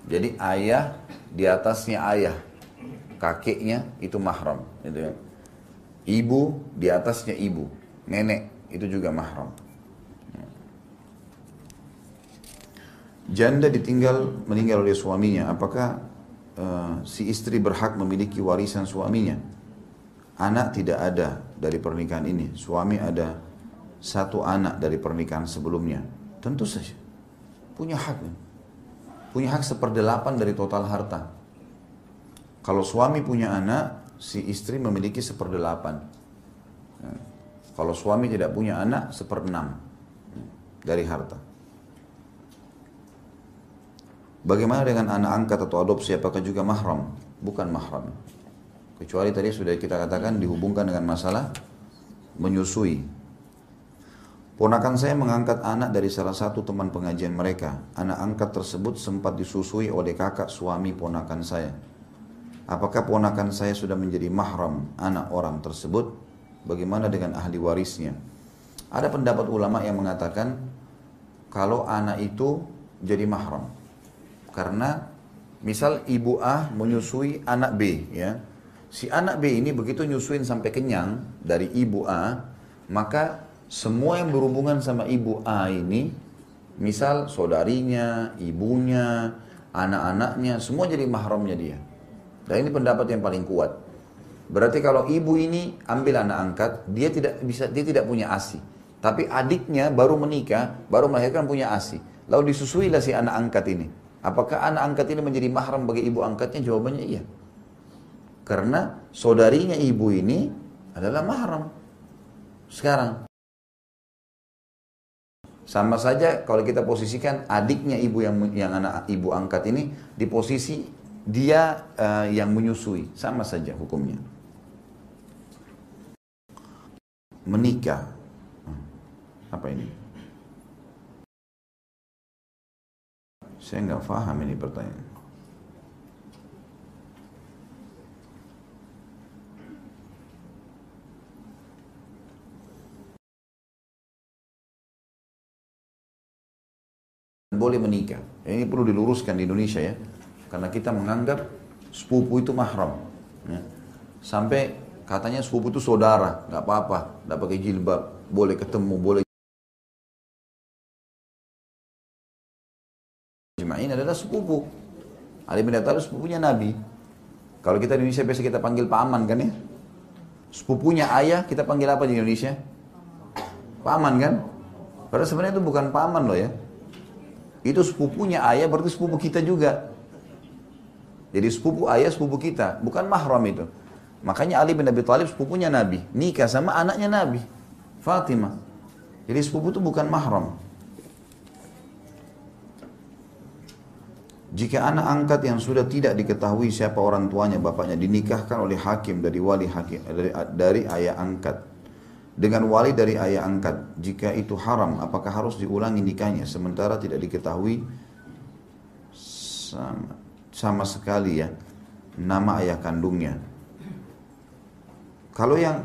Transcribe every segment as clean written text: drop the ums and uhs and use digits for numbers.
Jadi ayah di atasnya ayah, kakeknya itu mahram, gitu ya. Ibu di atasnya ibu, nenek itu juga mahram. Janda meninggal oleh suaminya, apakah si istri berhak memiliki warisan suaminya? Anak tidak ada dari pernikahan ini, suami ada satu anak dari pernikahan sebelumnya. Tentu saja punya hak, punya hak 1/8 dari total harta. Kalau suami punya anak, si istri memiliki 1/8. Kalau suami tidak punya anak, 1/6 dari harta. Bagaimana dengan anak angkat atau adopsi, apakah juga mahram? Bukan mahram. Kecuali tadi sudah kita katakan dihubungkan dengan masalah menyusui. Ponakan saya mengangkat anak dari salah satu teman pengajian mereka. Anak angkat tersebut sempat disusui oleh kakak suami ponakan saya. Apakah ponakan saya sudah menjadi mahram anak orang tersebut? Bagaimana dengan ahli warisnya? Ada pendapat ulama yang mengatakan kalau anak itu jadi mahram. Karena misal ibu A menyusui anak B, ya. Si anak B ini begitu nyusuin sampai kenyang dari ibu A, maka semua yang berhubungan sama ibu A ini, misal saudarinya, ibunya, anak-anaknya, semua jadi mahramnya dia. Dan ini pendapat yang paling kuat. Berarti kalau ibu ini ambil anak angkat, dia tidak punya ASI. Tapi adiknya baru menikah, baru melahirkan punya ASI. Lalu disusuilah si anak angkat ini. Apakah anak angkat ini menjadi mahram bagi ibu angkatnya? Jawabannya iya. Karena saudarinya ibu ini adalah mahram. Sekarang sama saja kalau kita posisikan adiknya ibu yang anak ibu angkat ini di posisi dia yang menyusui, sama saja hukumnya. Menikah, apa ini? Saya nggak paham ini pertanyaan. Boleh menikah. Ini perlu diluruskan di Indonesia ya. Karena kita menganggap sepupu itu mahram. Ya. Sampai katanya sepupu itu saudara, nggak apa-apa, nggak pakai jilbab, boleh ketemu, boleh. Jema'in adalah sepupu. Ali bin Abi Thalib sepupunya Nabi. Kalau kita di Indonesia biasa kita panggil paman kan ya. Sepupunya ayah kita panggil apa di Indonesia? Paman kan? Padahal sebenarnya itu bukan paman loh ya. Itu sepupunya ayah berarti sepupu kita juga. Jadi sepupu ayah sepupu kita, bukan mahram itu. Makanya Ali bin Abi Thalib sepupunya Nabi, nikah sama anaknya Nabi, Fatimah. Jadi sepupu itu bukan mahram. Jika anak angkat yang sudah tidak diketahui siapa orang tuanya, bapaknya, dinikahkan oleh hakim dari wali hakim dari ayah angkat dengan wali dari ayah angkat, jika itu haram, apakah harus diulangi nikahnya sementara tidak diketahui sama sekali ya nama ayah kandungnya? Kalau yang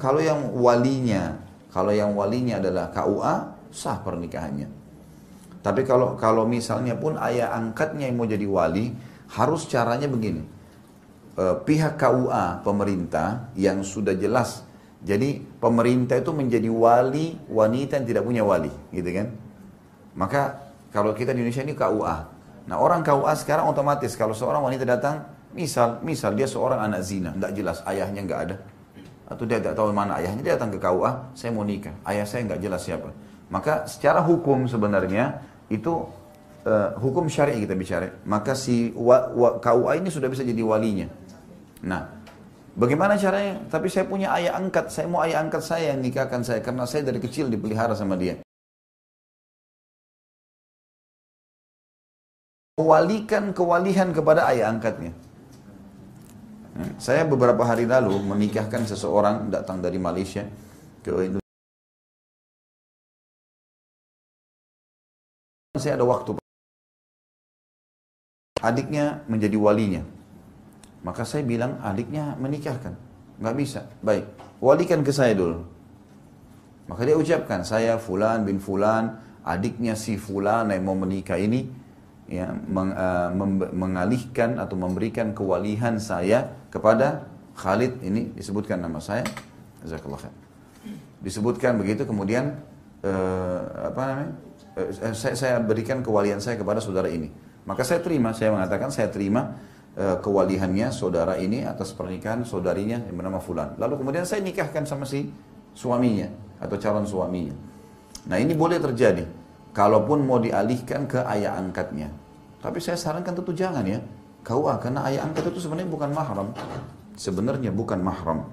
walinya adalah KUA, sah pernikahannya. Tapi kalau misalnya pun ayah angkatnya yang mau jadi wali, harus caranya begini. Pihak KUA pemerintah yang sudah jelas, jadi pemerintah itu menjadi wali wanita yang tidak punya wali, gitu kan? Maka kalau kita di Indonesia ini KUA. Nah orang KUA sekarang otomatis kalau seorang wanita datang, misal dia seorang anak zina, nggak jelas ayahnya nggak ada, atau dia tidak tahu mana ayahnya, dia datang ke KUA, saya mau nikah, ayah saya nggak jelas siapa. Maka secara hukum sebenarnya itu hukum syar'i kita bicara. Maka si KUA ini sudah bisa jadi walinya. Nah, bagaimana caranya? Tapi saya punya ayah angkat, saya mau ayah angkat saya yang nikahkan saya karena saya dari kecil dipelihara sama dia. Mewalikan kewalihan kepada ayah angkatnya. Saya beberapa hari lalu menikahkan seseorang datang dari Malaysia ke Indonesia. Saya ada waktu, adiknya menjadi walinya, maka saya bilang adiknya menikahkan, nggak bisa, baik, walikan ke saya dulu. Maka dia ucapkan, saya Fulan bin Fulan, adiknya si Fulan yang mau menikah ini, ya, mengalihkan atau memberikan kewalihan saya kepada Khalid, ini disebutkan nama saya, jazakallah khair. Disebutkan begitu, kemudian saya berikan kewalian saya kepada saudara ini. Maka saya terima, saya mengatakan saya terima kewalihannya saudara ini atas pernikahan saudarinya yang bernama Fulan. Lalu kemudian saya nikahkan sama si suaminya atau calon suaminya. Nah ini boleh terjadi, kalaupun mau dialihkan ke ayah angkatnya. Tapi saya sarankan tentu jangan ya, KUA, karena ayah angkat itu sebenarnya bukan mahram. Sebenarnya bukan mahram.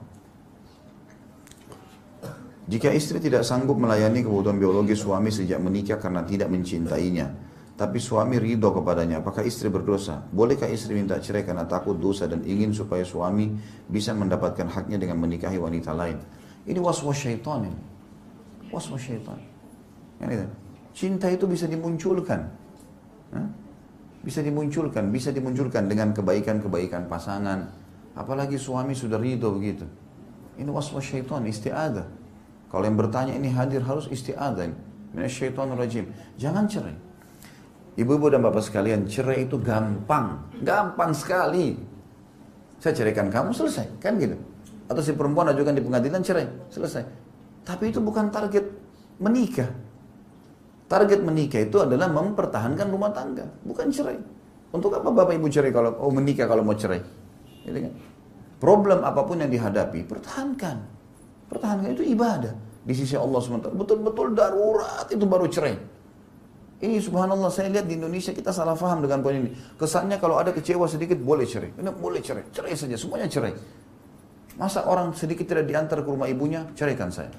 Jika istri tidak sanggup melayani kebutuhan biologi suami sejak menikah karena tidak mencintainya, tapi suami ridho kepadanya, apakah istri berdosa? Bolehkah istri minta cerai karena takut dosa dan ingin supaya suami bisa mendapatkan haknya dengan menikahi wanita lain? Ini waswas syaitan ini. Waswas syaitan. Cinta itu bisa dimunculkan. Bisa dimunculkan dengan kebaikan-kebaikan pasangan. Apalagi suami sudah ridho begitu. Ini waswas syaitan, isti'adah. Kalau yang bertanya ini hadir harus isti'adzah. Minasyaitonir rajim. Jangan cerai. Ibu-ibu dan bapak sekalian, cerai itu gampang. Gampang sekali. Saya ceraikan kamu, selesai. Kan gitu. Atau si perempuan ajukan di pengadilan, cerai. Selesai. Tapi itu bukan target menikah. Target menikah itu adalah mempertahankan rumah tangga. Bukan cerai. Untuk apa bapak ibu cerai kalau menikah kalau mau cerai? Gitu kan? Problem apapun yang dihadapi, pertahankan. Pertahankan itu ibadah di sisi Allah SWT. Betul-betul darurat itu baru cerai. Ini subhanallah, saya lihat di Indonesia kita salah paham dengan poin ini. Kesannya kalau ada kecewa sedikit boleh cerai. Ini boleh cerai, cerai saja, semuanya cerai. Masa orang sedikit tidak diantar ke rumah ibunya, ceraikan saya.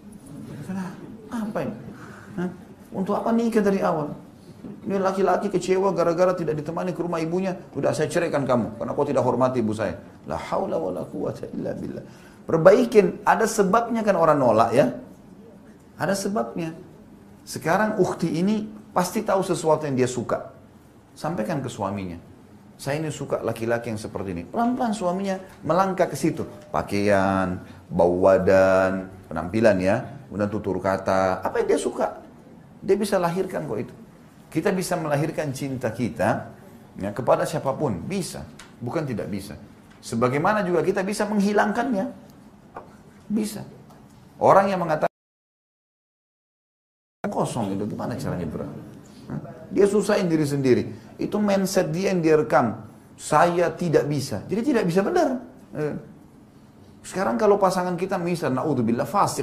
Apa ini? Untuk apa nikah dari awal? Ini laki-laki kecewa gara-gara tidak ditemani ke rumah ibunya, udah saya ceraikan kamu karena kau tidak hormati ibu saya. La haula wala quwwata illa billah. Perbaikin, ada sebabnya kan orang nolak ya. Ada sebabnya. Sekarang ukhti ini pasti tahu sesuatu yang dia suka. Sampaikan ke suaminya. Saya ini suka laki-laki yang seperti ini. Pelan-pelan suaminya melangkah ke situ. Pakaian, bau badan, penampilan ya. Kemudian tutur kata. Apa yang dia suka. Dia bisa lahirkan kok itu. Kita bisa melahirkan cinta kita ya, kepada siapapun. Bisa. Bukan tidak bisa. Sebagaimana juga kita bisa menghilangkannya. Bisa. Orang yang mengatakan kosong itu gimana caranya bro? Dia susahin diri sendiri. Itu mindset dia yang dia rekam. Saya tidak bisa. Jadi tidak bisa benar. Sekarang kalau pasangan kita misal naudzubillah fasik.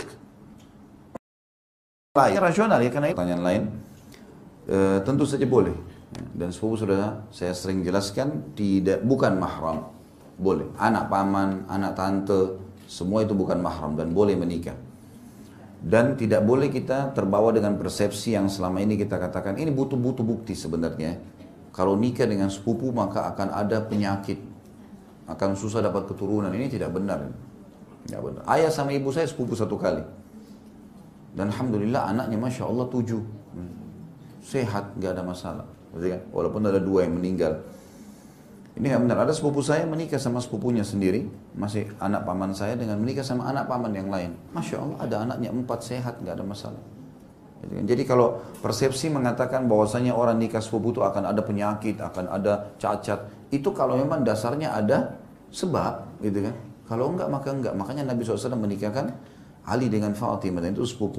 Rasional ya karena pertanyaan lain. Tentu saja boleh. Dan sepupu sudah saya sering jelaskan bukan mahram. Boleh. Anak paman, anak tante, semua itu bukan mahram dan boleh menikah. Dan tidak boleh kita terbawa dengan persepsi yang selama ini kita katakan, ini butuh bukti sebenarnya. Kalau nikah dengan sepupu maka akan ada penyakit. Akan susah dapat keturunan. Ini tidak benar. Tidak benar. Ayah sama ibu saya sepupu satu kali. Dan alhamdulillah anaknya Masya Allah 7. Sehat, gak ada masalah. Walaupun ada 2 yang meninggal. Ini nggak benar. Ada sepupu saya menikah sama sepupunya sendiri, masih anak paman saya dengan menikah sama anak paman yang lain. Masya Allah ada anaknya 4 sehat, nggak ada masalah. Jadi kalau persepsi mengatakan bahwasanya orang nikah sepupu itu akan ada penyakit, akan ada cacat, itu kalau memang dasarnya ada sebab, gitu kan? Kalau enggak maka enggak. Makanya Nabi SAW menikahkan Ali dengan Fatimah, dan itu sepupu.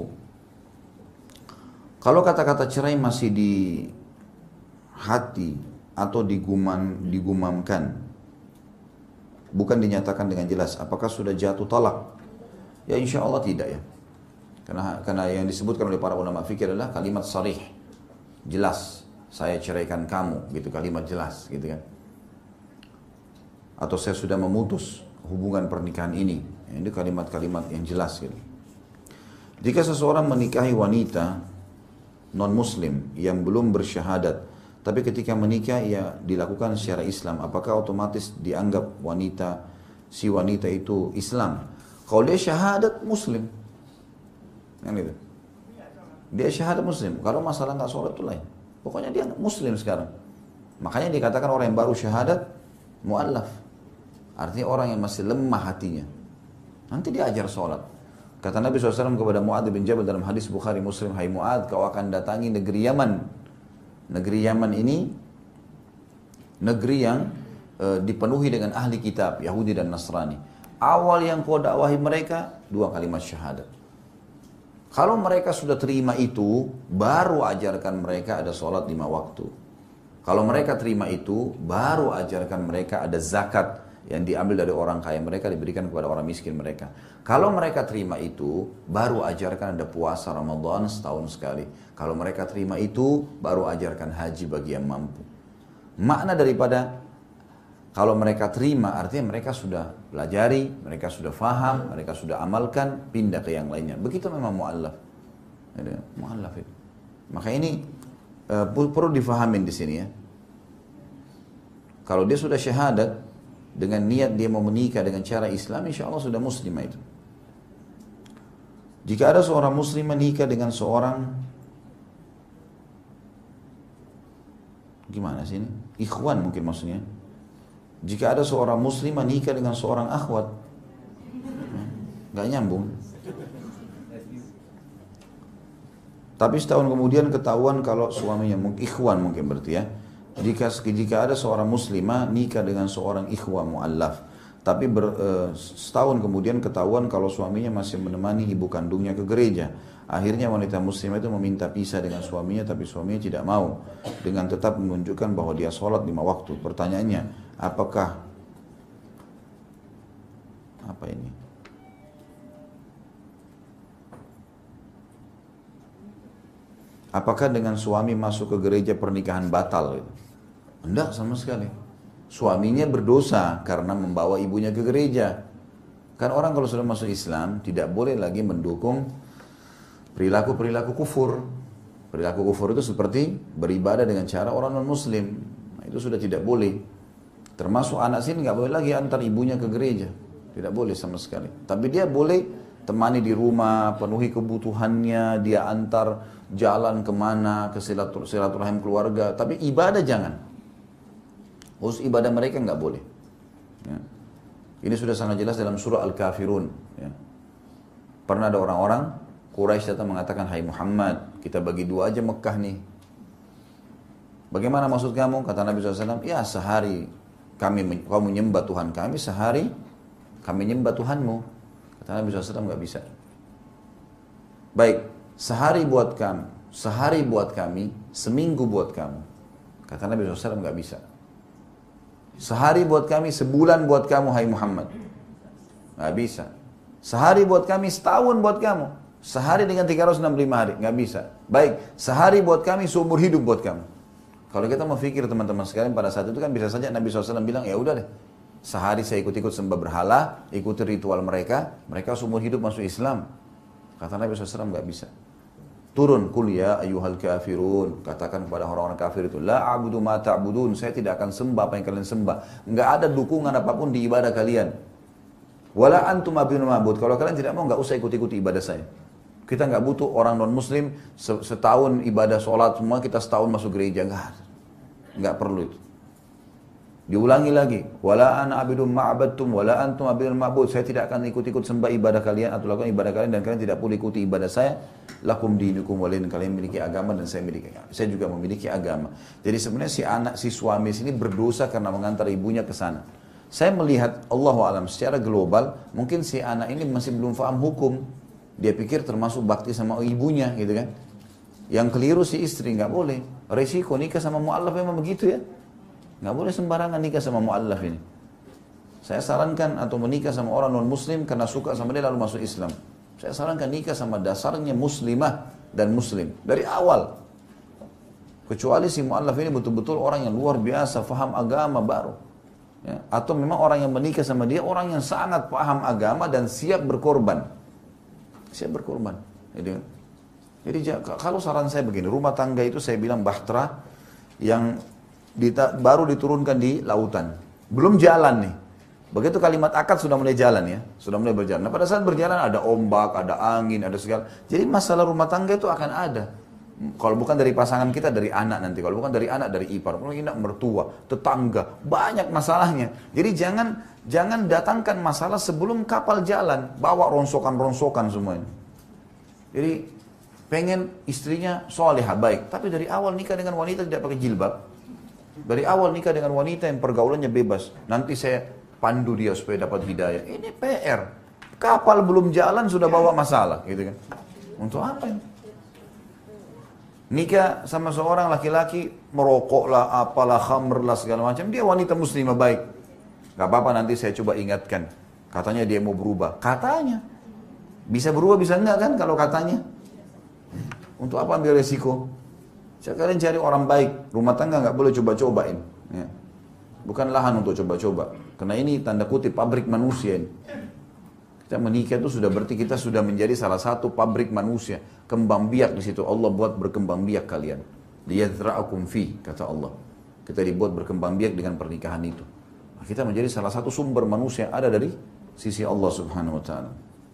Kalau kata-kata cerai masih di hati atau digumamkan, bukan dinyatakan dengan jelas, apakah sudah jatuh talak? Ya insya Allah tidak ya. Karena yang disebutkan oleh para ulama fikih adalah kalimat sarih, jelas, saya ceraikan kamu, gitu, kalimat jelas, gitu kan. Atau saya sudah memutus hubungan pernikahan ini, ini kalimat-kalimat yang jelas gitu. Jika seseorang menikahi wanita non-muslim yang belum bersyahadat, tapi ketika menikah ia dilakukan secara Islam, apakah otomatis dianggap si wanita itu Islam? Kalau dia syahadat Muslim, yang itu, dia syahadat Muslim. Kalau masalah nggak sholat itu lain. Pokoknya dia Muslim sekarang. Makanya dikatakan orang yang baru syahadat mu'allaf. Artinya orang yang masih lemah hatinya. Nanti dia ajar sholat. Kata Nabi SAW kepada Mu'adz bin Jabal dalam hadis Bukhari Muslim, hai Mu'adz, kau akan datangi negeri Yaman. Negeri Yaman ini negeri yang dipenuhi dengan ahli kitab, Yahudi dan Nasrani. Awal yang kau dakwahi mereka, 2 kalimat syahadat. Kalau mereka sudah terima itu, baru ajarkan mereka ada sholat 5 waktu. Kalau mereka terima itu, baru ajarkan mereka ada zakat yang diambil dari orang kaya mereka, diberikan kepada orang miskin mereka. Kalau mereka terima itu, baru ajarkan ada puasa Ramadan setahun sekali. Kalau mereka terima itu, baru ajarkan haji bagi yang mampu. Makna daripada kalau mereka terima, artinya mereka sudah pelajari, mereka sudah faham, mereka sudah amalkan, pindah ke yang lainnya. Begitu memang mu'allaf. Mu'allaf itu. Maka ini perlu difahamin di sini ya. Kalau dia sudah syahadat, dengan niat dia mau menikah dengan cara Islam, insya Allah sudah muslimah itu. Jika ada seorang muslim menikah dengan seorang, gimana sih ini? Ikhwan mungkin maksudnya. Jika ada seorang muslim menikah dengan seorang akhwat, nggak nyambung. Tapi setahun kemudian ketahuan kalau suaminya ikhwan mungkin berarti ya. Jika ada seorang muslimah nikah dengan seorang ikhwan mu'allaf, tapi setahun kemudian ketahuan kalau suaminya masih menemani ibu kandungnya ke gereja. Akhirnya wanita muslimah itu meminta pisah dengan suaminya, tapi suaminya tidak mau, dengan tetap menunjukkan bahwa dia sholat 5 waktu. Pertanyaannya, apakah apa ini? Apakah dengan suami masuk ke gereja pernikahan batal? Enggak sama sekali. Suaminya berdosa karena membawa ibunya ke gereja. Kan orang kalau sudah masuk Islam tidak boleh lagi mendukung perilaku-perilaku kufur. Perilaku kufur itu seperti beribadah dengan cara orang non-muslim. Nah, itu sudah tidak boleh. Termasuk anak sini nggak boleh lagi antar ibunya ke gereja. Tidak boleh sama sekali. Tapi dia boleh temani di rumah, penuhi kebutuhannya, dia antar jalan kemana, ke silaturahim keluarga. Tapi ibadah jangan. Khusus ibadah mereka nggak boleh. Ya. Ini sudah sangat jelas dalam surah Al-Kafirun. Ya. Pernah ada orang-orang Quraisy datang mengatakan, hai Muhammad, kita bagi 2 aja Mekah nih. Bagaimana maksud kamu? Kata Nabi SAW, ya sehari kamu menyembah Tuhan kami, sehari kami menyembah Tuhanmu. Kata Nabi SAW, nggak bisa. Baik, sehari buat kami, seminggu buat kamu. Kata Nabi SAW, nggak bisa. Sehari buat kami, sebulan buat kamu, hai Muhammad. Nggak bisa. Sehari buat kami, setahun buat kamu. Sehari dengan 365 hari, nggak bisa. Baik, sehari buat kami, seumur hidup buat kamu. Kalau kita mau pikir teman-teman sekalian, pada saat itu kan bisa saja Nabi SAW bilang, ya udah deh. Sehari saya ikut-ikut sembah berhala, ikuti ritual mereka seumur hidup masuk Islam. Kata Nabi SAW, nggak bisa. Turun, kul ya ayyuhal kafirun. Katakan kepada orang-orang kafir itu, la a'budu ma ta'budun. Saya tidak akan sembah apa yang kalian sembah. Nggak ada dukungan apapun di ibadah kalian. Wala antum abidun ma'bud. Kalau kalian tidak mau, nggak usah ikuti ibadah saya. Kita nggak butuh orang non-muslim setahun ibadah sholat semua, kita setahun masuk gereja. Nggak perlu itu. Diulangi lagi, wala ana abidun ma'abadtum wala antum abidun ma'bud. Saya tidak akan ikut-ikut sembah ibadah kalian atau lakukan ibadah kalian, dan kalian tidak perlu ikuti ibadah saya. Lakum dinukum walin. Kalian memiliki agama dan saya juga memiliki agama. Jadi sebenarnya si suami sini berdosa karena mengantar ibunya ke sana. Saya melihat Allahu alam secara global, mungkin si anak ini masih belum paham hukum. Dia pikir termasuk bakti sama ibunya gitu kan. Yang keliru si istri, nggak boleh. Resiko nikah sama mu'allaf memang begitu ya. Nggak boleh sembarangan nikah sama mu'allaf ini. Saya sarankan atau menikah sama orang non-muslim karena suka sama dia lalu masuk Islam. Saya sarankan nikah sama dasarnya muslimah dan muslim. Dari awal. Kecuali si mu'allaf ini betul-betul orang yang luar biasa, faham agama baru. Ya. Atau memang orang yang menikah sama dia, orang yang sangat paham agama dan siap berkorban. Siap berkorban. Jadi kalau saran saya begini, rumah tangga itu saya bilang bahtera yang baru diturunkan di lautan. Belum jalan nih. Begitu kalimat akad sudah mulai jalan ya. Sudah mulai berjalan. Nah pada saat berjalan ada ombak, ada angin, ada segala. Jadi masalah rumah tangga itu akan ada. Kalau bukan dari pasangan kita, dari anak nanti. Kalau bukan dari anak, dari ipar. Kalau tidak mertua, tetangga. Banyak masalahnya. Jadi jangan datangkan masalah sebelum kapal jalan. Bawa ronsokan-ronsokan semuanya. Jadi pengen istrinya solehah, baik. Tapi dari awal nikah dengan wanita tidak pakai jilbab. Dari awal nikah dengan wanita yang pergaulannya bebas. Nanti saya pandu dia supaya dapat hidayah. Ini PR. Kapal belum jalan sudah bawa masalah, gitu kan? Untuk apa ini? Nikah sama seorang laki-laki, merokok lah, apalah, khamr lah, segala macam. Dia wanita muslimah baik. Gak apa-apa, nanti saya coba ingatkan. Katanya dia mau berubah. Katanya. Bisa berubah, bisa enggak kan kalau katanya? Untuk apa ambil resiko? Kalian cari orang baik. Rumah tangga gak boleh coba-cobain. Ya. Bukan lahan untuk coba-coba. Karena ini tanda kutip pabrik manusia ini. Kita menikah itu sudah berarti kita sudah menjadi salah satu pabrik manusia. Kembang biak di situ. Allah buat berkembang biak kalian. Liyadzra'akum fi, kata Allah. Kita dibuat berkembang biak dengan pernikahan itu. Nah, kita menjadi salah satu sumber manusia yang ada dari sisi Allah Subhanahu wa taala.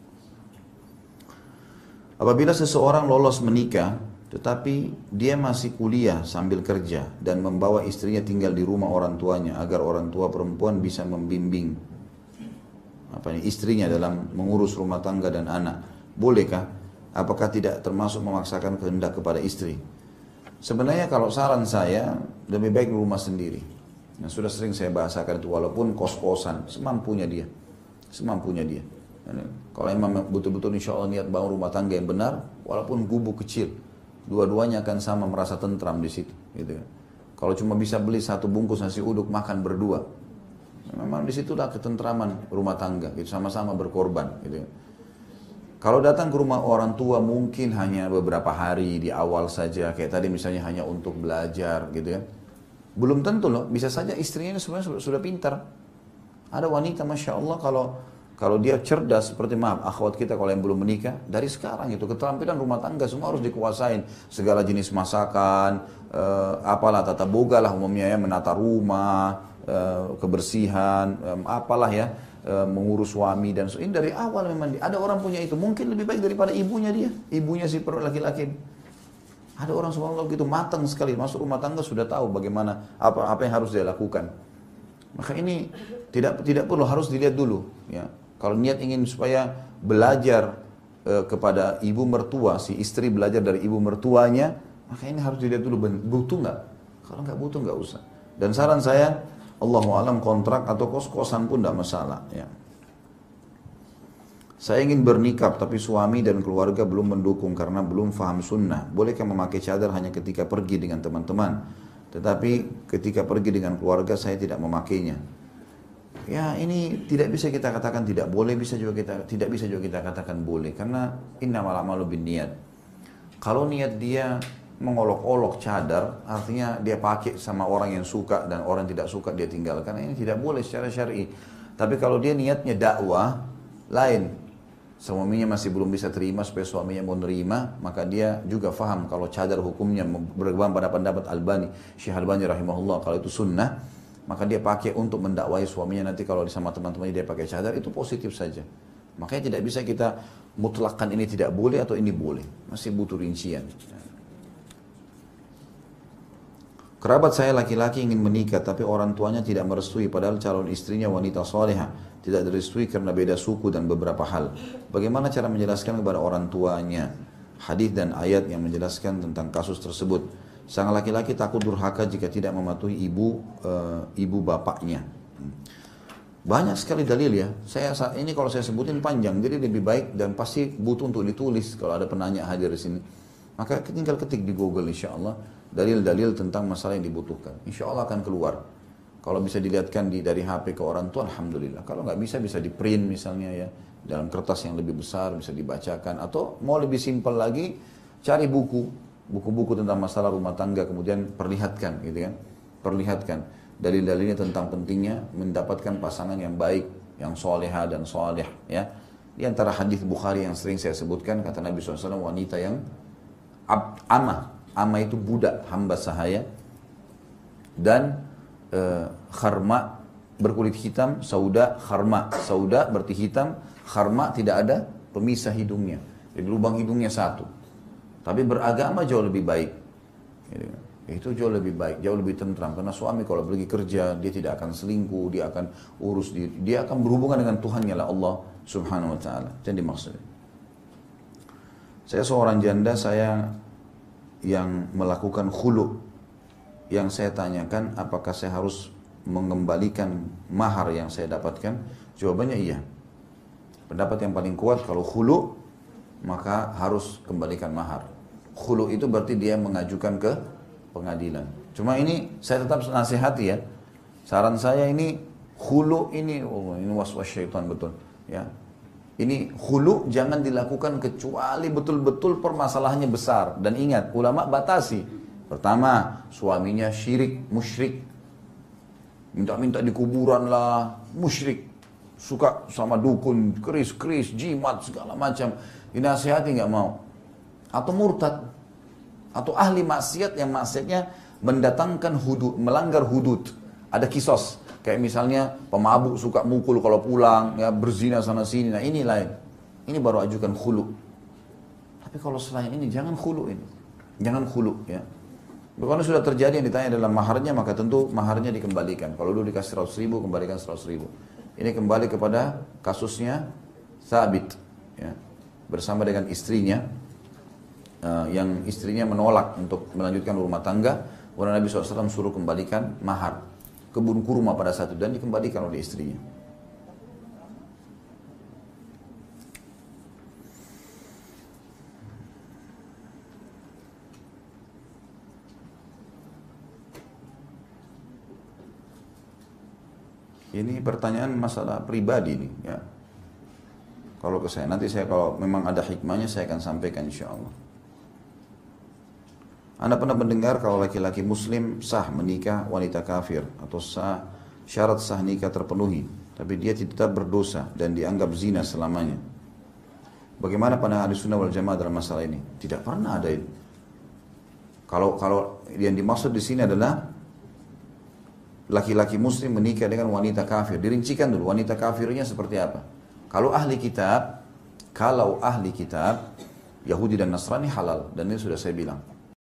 Apabila seseorang lolos menikah, tetapi dia masih kuliah sambil kerja dan membawa istrinya tinggal di rumah orang tuanya agar orang tua perempuan bisa membimbing istrinya dalam mengurus rumah tangga dan anak. Bolehkah? Apakah tidak termasuk memaksakan kehendak kepada istri? Sebenarnya kalau saran saya, lebih baik di rumah sendiri. Nah, sudah sering saya bahasakan itu, walaupun kos-kosan, semampunya dia. Semampunya dia. Kalau memang betul-betul insya Allah niat bangun rumah tangga yang benar, walaupun gubuk kecil, dua-duanya akan sama merasa tentram di situ. Gitu. Kalau cuma bisa beli satu bungkus nasi uduk, makan berdua, memang disitulah ketentraman rumah tangga, gitu, sama-sama berkorban. Gitu. Kalau datang ke rumah orang tua mungkin hanya beberapa hari di awal saja, kayak tadi misalnya hanya untuk belajar, gitu kan. Belum tentu loh, bisa saja istrinya sebenarnya sudah pintar. Ada wanita, masya Allah, kalau dia cerdas, seperti akhwat kita kalau yang belum menikah, dari sekarang itu keterampilan rumah tangga semua harus dikuasain. Segala jenis masakan, apalah tata boga lah umumnya ya, menata rumah, kebersihan, apalah ya, mengurus suami dan ini dari awal memang ada orang punya itu, mungkin lebih baik daripada ibunya dia, ibunya si laki-laki. Ada orang subhanallah gitu matang sekali masuk rumah tangga sudah tahu bagaimana apa yang harus dia lakukan. Maka ini tidak perlu, harus dilihat dulu ya. Kalau niat ingin supaya belajar kepada ibu mertua, si istri belajar dari ibu mertuanya, maka ini harus dilihat dulu butuh nggak. Kalau nggak butuh nggak usah. Dan saran saya, Allahu alam kontrak atau kos-kosan pun tidak masalah. Ya. Saya ingin bernikah tapi suami dan keluarga belum mendukung karena belum faham sunnah. Bolehkah memakai cadar hanya ketika pergi dengan teman-teman? Tetapi ketika pergi dengan keluarga saya tidak memakainya. Ya ini tidak bisa kita katakan tidak boleh, tidak bisa juga kita katakan boleh. Karena innamal a'malu binniyat. Kalau niat dia mengolok-olok cadar, artinya dia pakai sama orang yang suka dan orang yang tidak suka dia tinggalkan. Ini tidak boleh secara syar'i. Tapi kalau dia niatnya dakwah, lain. Suaminya masih belum bisa terima supaya suaminya mau nerima, maka dia juga faham kalau cadar hukumnya berkembang pada pendapat Albani, Syekh Albani rahimahullah, kalau itu sunnah, maka dia pakai untuk mendakwai suaminya nanti kalau sama teman-temannya dia pakai cadar, itu positif saja. Makanya tidak bisa kita mutlakkan ini tidak boleh atau ini boleh, masih butuh rincian. Kerabat saya laki-laki ingin menikah tapi orang tuanya tidak merestui padahal calon istrinya wanita salehah, tidak direstui karena beda suku dan beberapa hal. Bagaimana cara menjelaskan kepada orang tuanya hadis dan ayat yang menjelaskan tentang kasus tersebut? Sang laki-laki takut durhaka jika tidak mematuhi ibu bapaknya. Banyak sekali dalil ya. Ini kalau saya sebutin panjang, jadi lebih baik dan pasti butuh untuk ditulis kalau ada penanya hadir di sini. Maka tinggal ketik di Google insya Allah dalil-dalil tentang masalah yang dibutuhkan. Insya Allah akan keluar. Kalau bisa dilihatkan dari HP ke orang tua, alhamdulillah. Kalau nggak bisa di print misalnya ya, dalam kertas yang lebih besar bisa dibacakan. Atau mau lebih simpel lagi, cari buku-buku tentang masalah rumah tangga, kemudian perlihatkan, gitu kan? Perlihatkan dalil-dalilnya tentang pentingnya mendapatkan pasangan yang baik, yang soleha dan soleh. Ya, di antara hadis Bukhari yang sering saya sebutkan, kata Nabi SAW, wanita yang Ama itu budak, hamba sahaya. Dan kharma berkulit hitam, sauda, kharma. Sauda berarti hitam, kharma tidak ada pemisah hidungnya. Jadi lubang hidungnya satu. Tapi beragama jauh lebih baik. Itu jauh lebih baik, jauh lebih tentram. Karena suami kalau pergi kerja, dia tidak akan selingkuh, dia akan urus diri. Dia akan berhubungan dengan Tuhannya lah Allah subhanahu wa ta'ala. Jadi maksudnya. Saya seorang janda, saya yang melakukan khulu, yang saya tanyakan, apakah saya harus mengembalikan mahar yang saya dapatkan? Jawabannya iya. Pendapat yang paling kuat, kalau khulu maka harus kembalikan mahar. Khulu itu berarti dia mengajukan ke pengadilan. Cuma ini saya tetap nasihati ya. Saran saya ini khulu ini, oh ini was-was syaitan betul ya. Ini khulu jangan dilakukan kecuali betul-betul permasalahannya besar. Dan ingat, ulama batasi. Pertama, suaminya syirik, musyrik. Minta-minta di kuburan lah, musyrik. Suka sama dukun, keris, jimat, segala macam. Dinasihati nggak mau. Atau murtad. Atau ahli maksiat yang maksiatnya mendatangkan hudud, melanggar hudud. Ada kisos. Kayak misalnya pemabuk suka mukul kalau pulang, ya berzina sana sini. Nah ini lain. Ini baru ajukan khulu. Tapi kalau selain ini jangan khulu ini. Jangan khulu ya. Kalau sudah terjadi yang ditanya dalam maharnya, maka tentu maharnya dikembalikan. Kalau dulu dikasih 100 ribu, kembalikan 100 ribu. Ini kembali kepada kasusnya Thabit ya. Bersama dengan istrinya, yang istrinya menolak untuk melanjutkan rumah tangga. Kemudian Nabi SAW suruh kembalikan mahar. Kebun kurma pada saat itu dan dikembalikan oleh istrinya. Ini pertanyaan masalah pribadi nih ya. Kalau ke saya, nanti saya kalau memang ada hikmahnya saya akan sampaikan insyaAllah. Anda pernah mendengar kalau laki-laki muslim sah menikah wanita kafir atau syarat sah nikah terpenuhi, tapi dia tetap berdosa dan dianggap zina selamanya. Bagaimana pandangan Ahlussunnah wal Jamaah dalam masalah ini? Tidak pernah ada itu. Kalau yang dimaksud di sini adalah laki-laki muslim menikah dengan wanita kafir. Dirincikan dulu wanita kafirnya seperti apa. Kalau ahli kitab Yahudi dan Nasrani halal, dan ini sudah saya bilang.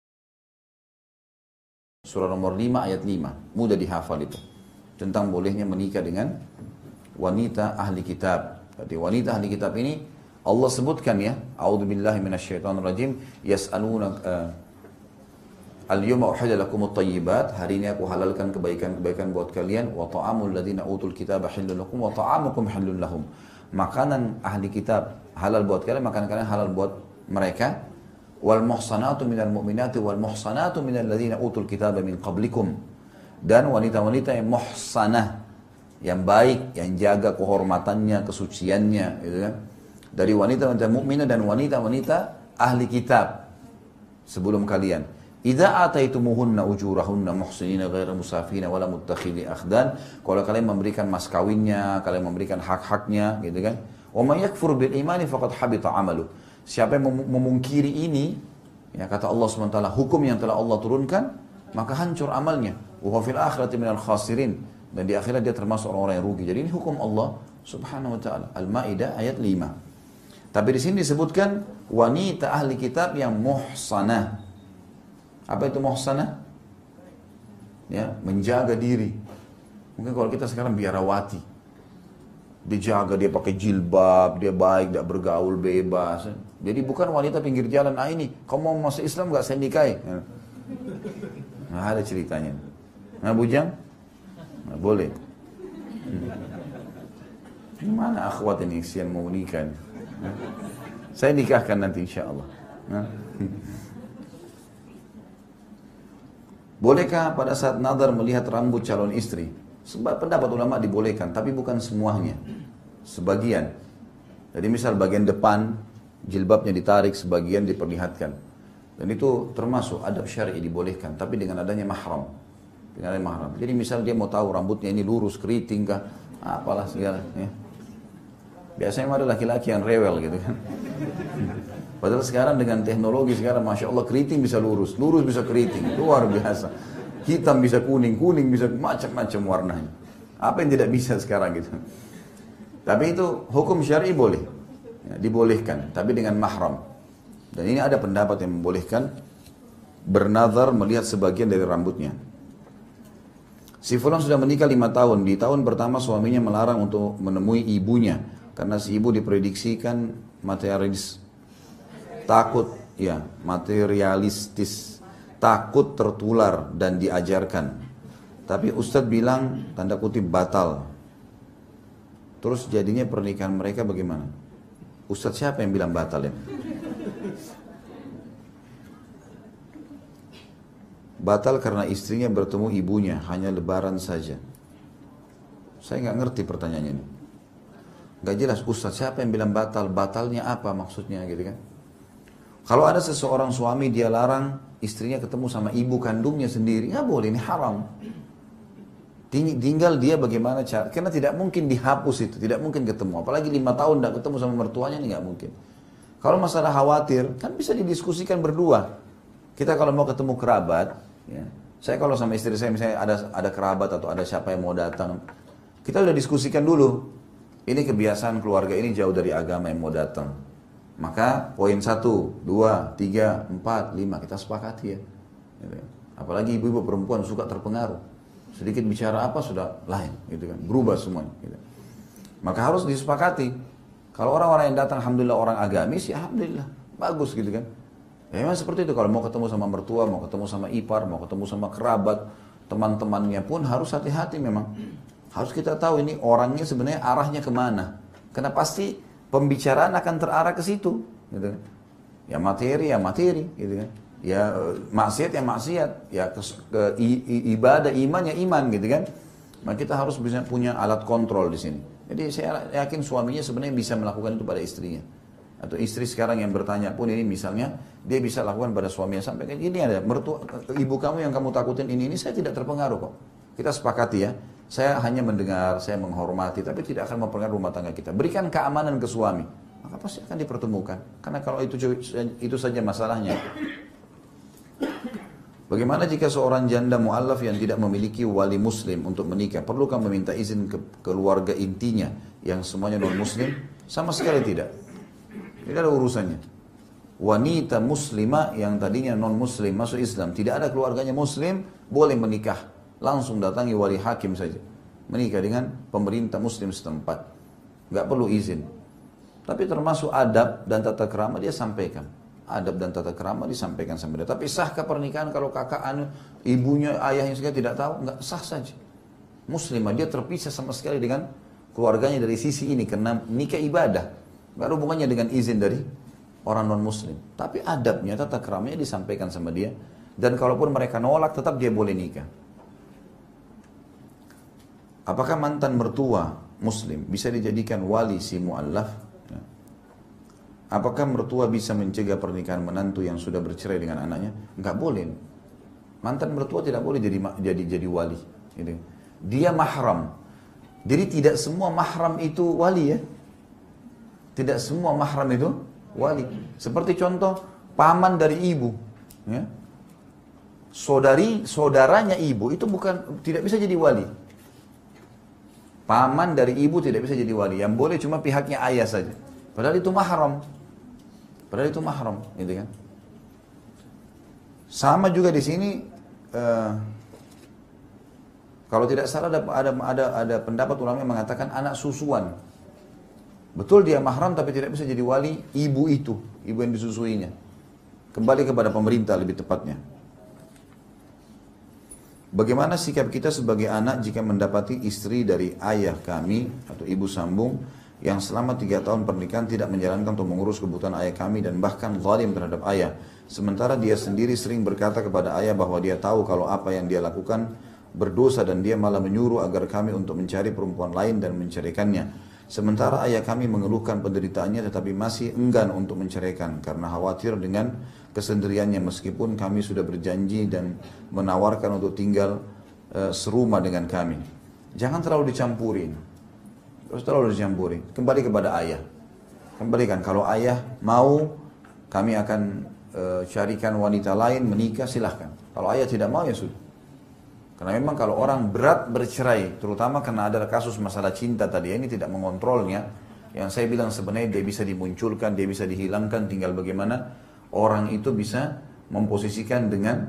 Surah nomor 5 ayat 5, mudah dihafal itu. Tentang bolehnya menikah dengan wanita ahli kitab. Berarti wanita ahli kitab ini Allah sebutkan ya, a'udzubillahi minasyaitonirrajim, yas'alunaka al-yawma uhilla lakumut thayyibat, hari ini aku halalkan kebaikan-kebaikan buat kalian, wa ta'amul ladzina utul kitaba halal lakum wa ta'amukum halal lahum. Makanan ahli kitab halal buat kalian, makanan kalian halal buat mereka. Wal muhsanatu minal mu'minati wal muhsanatu minal ladzina utul kitaba min qablikum. Dan wanita-wanita yang muhsanah, yang baik, yang jaga kehormatannya, kesuciannya, gitu kan. Dari wanita-wanita mukminah dan wanita-wanita ahli kitab sebelum kalian. Idza ataitumuhunna ujurahunna muhsinina ghairu musafina wala muttakhidhi akhdan. Kalau kalian memberikan mas kawinnya, kalian memberikan hak-haknya, gitu kan. Wa may yakfur bil imani faqad habita 'amaluh. Siapa yang memungkiri ini, ya kata Allah SWT, hukum yang telah Allah turunkan, maka hancur amalnya. Wa fil akhirati minal khasirin. Dan di akhirat dia termasuk orang-orang yang rugi. Jadi ini hukum Allah Subhanahu wa taala. Al-Maidah ayat 5. Tapi di sini disebutkan wanita ahli kitab yang muhsanah. Apa itu muhsanah? Ya, menjaga diri. Mungkin kalau kita sekarang biarawati. Dijaga, dia pakai jilbab, dia baik, tidak bergaul, bebas. Jadi bukan wanita pinggir jalan, ini, kamu mau masuk Islam gak saya nikahi? Nah, ada ceritanya. Nah, bujang? Nah, boleh. Gimana akhwat ini yang mau nikah? Saya nikahkan nanti insya Allah. Bolehkah pada saat nadar melihat rambut calon istri? Sebab pendapat ulama dibolehkan, tapi bukan semuanya. Sebagian. Jadi misal bagian depan, jilbabnya ditarik, sebagian diperlihatkan. Dan itu termasuk adab syar'i dibolehkan, tapi dengan adanya mahram. Dengan adanya mahram. Jadi misal dia mau tahu rambutnya ini lurus, keriting kah, apalah segala. Ya. Biasanya ada laki-laki yang rewel gitu kan. Padahal sekarang dengan teknologi sekarang, Masya Allah, keriting bisa lurus bisa keriting. Luar biasa. Hitam bisa kuning bisa macam-macam warnanya. Apa yang tidak bisa sekarang gitu. Tapi itu hukum syar'i boleh. Ya, dibolehkan, tapi dengan mahram. Dan ini ada pendapat yang membolehkan bernazar melihat sebagian dari rambutnya. Si fulan sudah menikah 5 tahun. Di tahun pertama suaminya melarang untuk menemui ibunya. Karena si ibu diprediksikan materialistis. takut tertular dan diajarkan. Tapi Ustadz bilang tanda kutip batal. Terus jadinya pernikahan mereka bagaimana? Ustadz siapa yang bilang batal ya? Batal karena istrinya bertemu ibunya, hanya lebaran saja. Saya nggak ngerti pertanyaannya ini. Nggak jelas Ustadz siapa yang bilang batal? Batalnya apa maksudnya gitu kan? Kalau ada seseorang suami dia larang istrinya ketemu sama ibu kandungnya sendiri, nggak boleh, ini haram. Tinggal dia bagaimana cara, karena tidak mungkin dihapus itu, tidak mungkin ketemu. Apalagi 5 tahun tidak ketemu sama mertuanya, ini nggak mungkin. Kalau masalah khawatir, kan bisa didiskusikan berdua. Kita kalau mau ketemu kerabat, ya, saya kalau sama istri saya misalnya ada kerabat atau ada siapa yang mau datang, kita udah diskusikan dulu. Ini kebiasaan keluarga ini jauh dari agama yang mau datang. Maka poin 1, 2, 3, 4, 5 kita sepakati ya. Apalagi ibu-ibu perempuan suka terpengaruh. Sedikit bicara apa sudah lain gitu kan. Berubah semuanya gitu. Maka harus disepakati. Kalau orang-orang yang datang alhamdulillah orang agamis ya alhamdulillah bagus gitu kan. Ya memang seperti itu kalau mau ketemu sama mertua, mau ketemu sama ipar, mau ketemu sama kerabat, teman-temannya pun harus hati-hati memang. Harus kita tahu ini orangnya sebenarnya arahnya kemana. Karena pasti pembicaraan akan terarah ke situ, gitu kan. Ya materi, gitu kan. Ya maksiat, ya ibadah, iman ya iman, gitu kan. Maka kita harus bisa punya alat kontrol di sini. Jadi saya yakin suaminya sebenarnya bisa melakukan itu pada istrinya. Atau istri sekarang yang bertanya pun ini misalnya dia bisa lakukan pada suaminya sampai kayak gini ada mertua ibu kamu yang kamu takutin ini saya tidak terpengaruh kok. Kita sepakati ya. Saya hanya mendengar, saya menghormati, tapi tidak akan mempengaruhi rumah tangga kita. Berikan keamanan ke suami, maka pasti akan dipertemukan. Karena kalau itu saja masalahnya. Bagaimana jika seorang janda mu'allaf yang tidak memiliki wali muslim untuk menikah? Perlukah meminta izin ke keluarga intinya yang semuanya non-muslim? Sama sekali tidak. Tidak ada urusannya. Wanita muslimah yang tadinya non-muslim masuk Islam, tidak ada keluarganya muslim, boleh menikah. Langsung datangi wali hakim saja. Menikah dengan pemerintah muslim setempat. Nggak perlu izin. Tapi termasuk adab dan tata krama dia sampaikan. Adab dan tata krama disampaikan sama dia. Tapi sahkah pernikahan kalau kakak ibunya, ayahnya sekali tidak tahu? Nggak sah saja. Muslimah dia terpisah sama sekali dengan keluarganya dari sisi ini. Karena nikah ibadah. Nggak ada hubungannya dengan izin dari orang non muslim. Tapi adabnya, tata kramanya disampaikan sama dia. Dan kalaupun mereka nolak tetap dia boleh nikah. Apakah mantan mertua muslim bisa dijadikan wali si mu'allaf? Ya. Apakah mertua bisa mencegah pernikahan menantu yang sudah bercerai dengan anaknya? Enggak boleh. Mantan mertua tidak boleh jadi wali. Dia mahram. Jadi tidak semua mahram itu wali ya. Tidak semua mahram itu wali. Seperti contoh paman dari ibu. Ya. Saudaranya ibu itu tidak bisa jadi wali. Paman dari ibu tidak bisa jadi wali. Yang boleh cuma pihaknya ayah saja. Padahal itu mahram. Gitu kan. Sama juga di sini kalau tidak salah ada pendapat ulama yang mengatakan anak susuan. Betul dia mahram tapi tidak bisa jadi wali ibu itu, ibu yang disusuinya. Kembali kepada pemerintah lebih tepatnya. Bagaimana sikap kita sebagai anak jika mendapati istri dari ayah kami atau ibu sambung yang selama 3 tahun pernikahan tidak menjalankan untuk mengurus kebutuhan ayah kami dan bahkan zalim terhadap ayah. Sementara dia sendiri sering berkata kepada ayah bahwa dia tahu kalau apa yang dia lakukan berdosa dan dia malah menyuruh agar kami untuk mencari perempuan lain dan menceraikannya. Sementara ayah kami mengeluhkan penderitaannya tetapi masih enggan untuk menceraikan karena khawatir dengan kesendiriannya meskipun kami sudah berjanji dan menawarkan untuk tinggal serumah dengan kami. Jangan terlalu dicampurin. Kembali kepada ayah. Kembalikan kalau ayah mau kami akan carikan wanita lain menikah silahkan. Kalau ayah tidak mau ya sudah. Karena memang kalau orang berat bercerai, terutama karena ada kasus masalah cinta tadi, ini tidak mengontrolnya. Yang saya bilang sebenarnya dia bisa dimunculkan, dia bisa dihilangkan, tinggal bagaimana orang itu bisa memposisikan dengan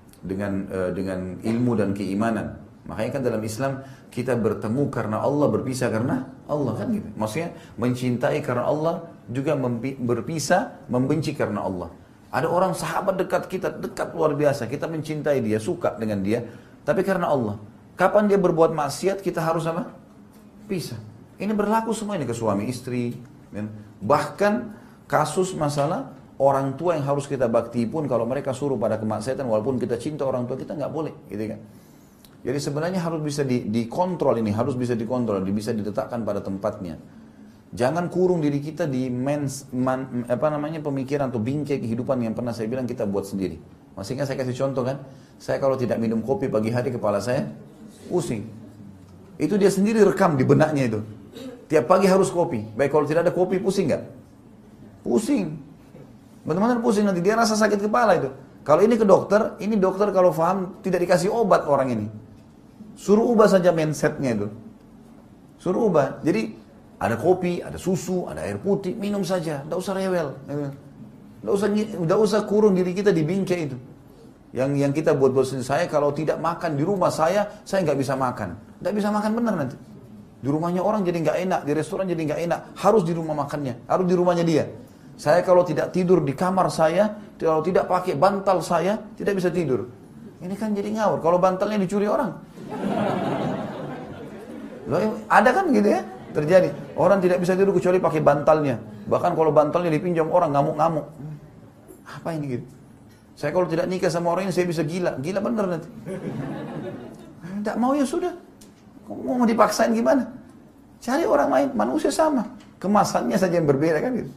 ilmu dan keimanan. Makanya kan dalam Islam kita bertemu karena Allah, berpisah karena Allah kan gitu. Maksudnya mencintai karena Allah, juga berpisah, membenci karena Allah. Ada orang sahabat dekat kita, dekat luar biasa. Kita mencintai dia, suka dengan dia. Tapi karena Allah. Kapan dia berbuat maksiat, kita harus apa? Pisah. Ini berlaku semua ini ke suami istri. Bahkan kasus masalah orang tua yang harus kita bakti pun kalau mereka suruh pada kemaksiatan, walaupun kita cinta orang tua kita nggak boleh, gitu kan? Jadi sebenarnya harus bisa dikontrol ini, harus bisa dikontrol, bisa diletakkan pada tempatnya. Jangan kurung diri kita di pemikiran atau bingkai kehidupan yang pernah saya bilang kita buat sendiri. Maksudnya saya kasih contoh kan, saya kalau tidak minum kopi pagi hari kepala saya pusing. Itu dia sendiri rekam di benaknya itu. Tiap pagi harus kopi. Baik kalau tidak ada kopi pusing nggak? Pusing. Benar-benar pusing nanti dia rasa sakit kepala itu. Kalau ini ke dokter, ini dokter kalau paham tidak dikasih obat orang ini. Suruh ubah saja mindsetnya itu. Suruh ubah. Jadi ada kopi, ada susu, ada air putih, minum saja, tidak usah rewel. Tidak usah kurung diri kita di bingkai itu. Yang kita buat sendiri. Saya kalau tidak makan di rumah saya nggak bisa makan. Tidak bisa makan benar nanti. Di rumahnya orang jadi nggak enak, di restoran jadi nggak enak. Harus di rumah makannya, harus di rumahnya dia. Saya kalau tidak tidur di kamar saya, kalau tidak pakai bantal saya, tidak bisa tidur. Ini kan jadi ngawur. Kalau bantalnya dicuri orang. Loh, ada kan gitu ya? Terjadi. Orang tidak bisa tidur kecuali pakai bantalnya. Bahkan kalau bantalnya dipinjam orang, ngamuk-ngamuk. Apa ini gitu? Saya kalau tidak nikah sama orang ini, saya bisa gila. Gila bener nanti. Tidak mau ya sudah. Mau dipaksain gimana? Cari orang lain, manusia sama. Kemasannya saja yang berbeda kan gitu.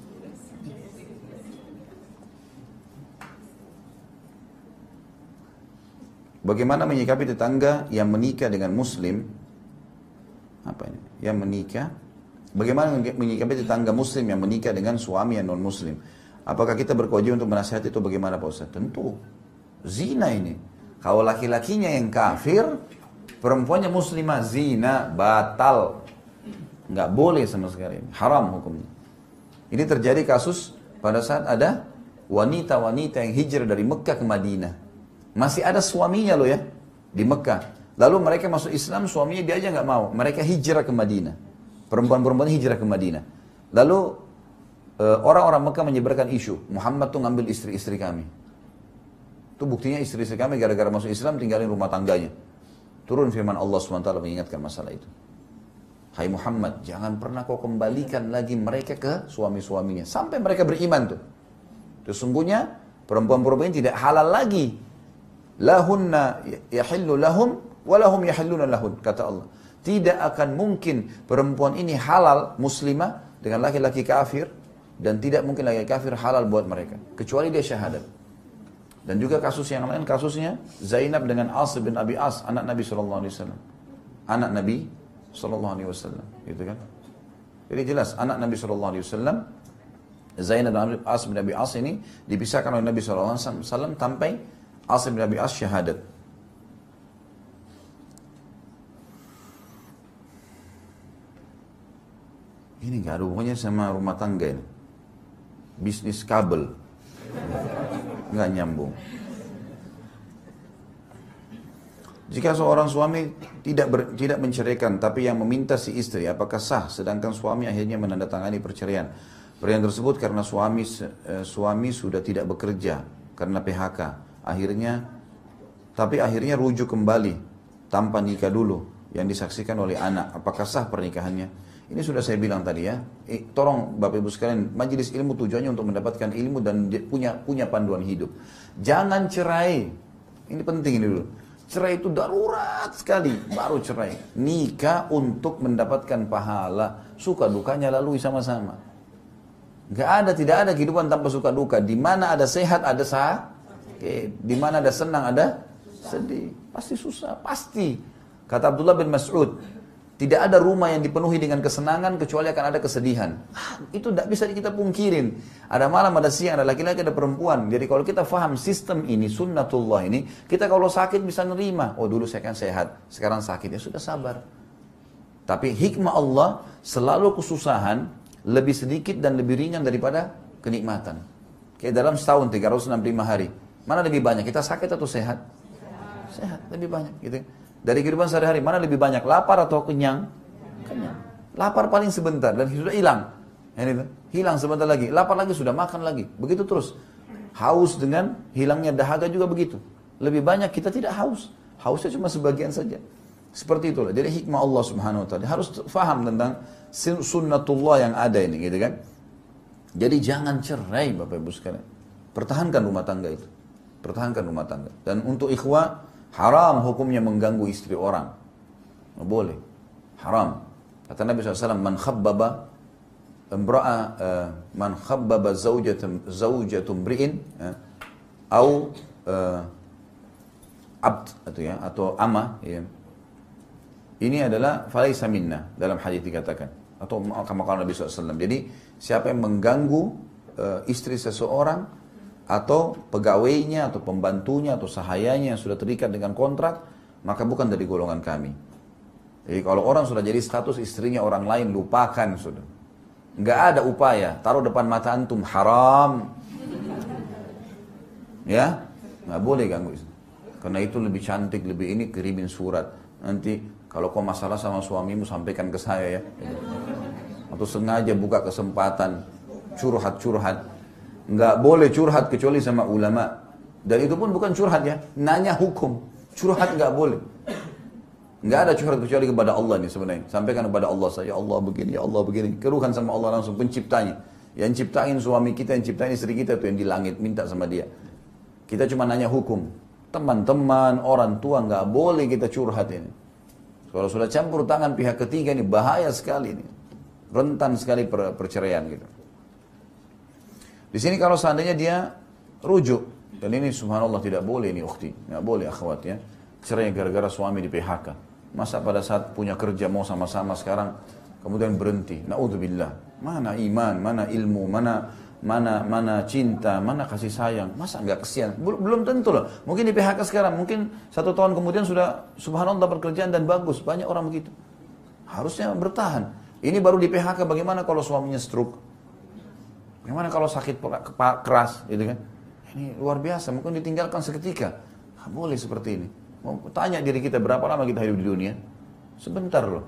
Bagaimana menyikapi tetangga yang menikah dengan muslim? Apa ini? Yang menikah. Bagaimana menyikapi tetangga muslim yang menikah dengan suami yang non muslim? Apakah kita berkewajiban untuk menasihati itu bagaimana Pak Ustaz? Tentu. Zina ini. Kalau laki-lakinya yang kafir, perempuannya muslimah, zina, batal. Nggak boleh sama sekali. Haram hukumnya. Ini terjadi kasus pada saat ada wanita-wanita yang hijrah dari Mekah ke Madinah. Masih ada suaminya loh ya, di Mekah. Lalu mereka masuk Islam, suaminya dia aja nggak mau. Mereka hijrah ke Madinah. Perempuan-perempuan hijrah ke Madinah. Lalu orang-orang Mekah menyebarkan isu, Muhammad tuh ngambil istri-istri kami. Itu buktinya istri-istri kami gara-gara masuk Islam tinggalin rumah tangganya. Turun firman Allah SWT mengingatkan masalah itu. Hai Muhammad, jangan pernah kau kembalikan lagi mereka ke suami-suaminya. Sampai mereka beriman tuh. Sesungguhnya perempuan-perempuan ini tidak halal lagi. Lahunna yahillu lahum walahum yahilluna lahun, kata Allah. Tidak akan mungkin perempuan ini halal muslimah dengan laki-laki kafir, dan tidak mungkin laki-laki kafir halal buat mereka kecuali dia syahadat. Dan juga kasus yang lain, kasusnya Zainab dengan As bin Abi As, anak Nabi SAW. Anak Nabi SAW, gitu kan? Jadi jelas anak Nabi SAW, Zainab bin As bin Abi As ini dipisahkan oleh Nabi SAW sampai As bin Abi As syahadat. Ini gak ada hubungannya sama rumah tangga ini. Bisnis kabel. Gak nyambung. Jika seorang suami tidak menceraikan tapi yang meminta si istri, apakah sah? Sedangkan suami akhirnya menandatangani perceraian. Perceraian tersebut karena suami sudah tidak bekerja karena PHK. Tapi akhirnya rujuk kembali tanpa nikah dulu yang disaksikan oleh anak. Apakah sah pernikahannya? Ini sudah saya bilang tadi ya. Tolong Bapak Ibu sekalian, majelis ilmu tujuannya untuk mendapatkan ilmu dan punya panduan hidup. Jangan cerai. Ini penting ini dulu. Cerai itu darurat sekali, baru cerai. Nikah untuk mendapatkan pahala. Suka dukanya lalui sama-sama. Tidak ada kehidupan tanpa suka duka. Di mana ada sehat ada di mana ada senang ada sedih. Pasti susah, pasti. Kata Abdullah bin Mas'ud, tidak ada rumah yang dipenuhi dengan kesenangan kecuali akan ada kesedihan. Itu tidak bisa kita pungkirin. Ada malam, ada siang, ada laki-laki, ada perempuan. Jadi kalau kita faham sistem ini, sunnatullah ini, kita kalau sakit bisa nerima. Oh dulu saya kan sehat, sekarang sakit, ya sudah sabar. Tapi hikmah Allah selalu kesusahan lebih sedikit dan lebih ringan daripada kenikmatan. Kayak dalam setahun 365 hari. Mana lebih banyak? Kita sakit atau sehat? Sehat, lebih banyak gitu. Dari kehidupan sehari-hari, mana lebih banyak? Lapar atau kenyang? Kenyang. Lapar paling sebentar dan sudah hilang. Hilang sebentar lagi. Lapar lagi sudah makan lagi. Begitu terus. Haus dengan hilangnya dahaga juga begitu. Lebih banyak kita tidak haus. Hausnya cuma sebagian saja. Seperti itulah. Jadi hikmah Allah Subhanahu wa taala. Harus faham tentang sunnatullah yang ada ini, gitu kan? Jadi jangan cerai Bapak Ibu sekalian. Pertahankan rumah tangga itu. Pertahankan rumah tangga. Dan untuk ikhwah, haram hukumnya mengganggu istri orang. Nggak boleh. Haram. Kata Nabi SAW, man khabbaba zawjatum bri'in au abd atau ama, ya. Ini adalah falaisa minna, dalam hadis dikatakan, atau kama qala Nabi SAW. Jadi siapa yang mengganggu istri seseorang atau pegawainya atau pembantunya atau sahayanya yang sudah terikat dengan kontrak, maka bukan dari golongan kami. Jadi kalau orang sudah jadi status istrinya orang lain, lupakan sudah. Nggak ada upaya, taruh depan mata antum, haram. Ya, nggak boleh ganggu istri. Karena itu lebih cantik, lebih ini, kirimin surat. Nanti kalau kau masalah sama suamimu sampaikan ke saya ya. Atau sengaja buka kesempatan curhat-curhat. Nggak boleh curhat kecuali sama ulama. Dan itu pun bukan curhat ya, nanya hukum. Curhat nggak boleh. Nggak ada curhat kecuali kepada Allah nih sebenarnya. Sampaikan kepada Allah saja, ya Allah begini, ya Allah begini. Keruhkan sama Allah langsung, penciptanya. Yang ciptain suami kita, yang ciptain istri kita itu yang di langit, minta sama dia. Kita cuma nanya hukum. Teman-teman, orang tua nggak boleh kita curhat ini. Kalau sudah campur tangan pihak ketiga ini bahaya sekali ini. Rentan sekali perceraian gitu. Di sini kalau seandainya dia rujuk, dan ini subhanallah tidak boleh ini ukhti, nggak boleh akhwat ya. Cerai gara-gara suami di PHK. Masa pada saat punya kerja mau sama-sama sekarang kemudian berhenti. Na'udzubillah. Mana iman, mana ilmu, mana cinta, mana kasih sayang. Masa enggak kesian? Belum tentu loh. Mungkin di PHK sekarang, mungkin 1 tahun kemudian sudah subhanallah pekerjaan dan bagus. Banyak orang begitu. Harusnya bertahan. Ini baru di PHK, bagaimana kalau suaminya stroke? Bagaimana kalau sakit keras, gitu kan? Ini luar biasa, mungkin ditinggalkan seketika. Nggak boleh seperti ini. Mau tanya diri kita berapa lama kita hidup di dunia? Sebentar loh.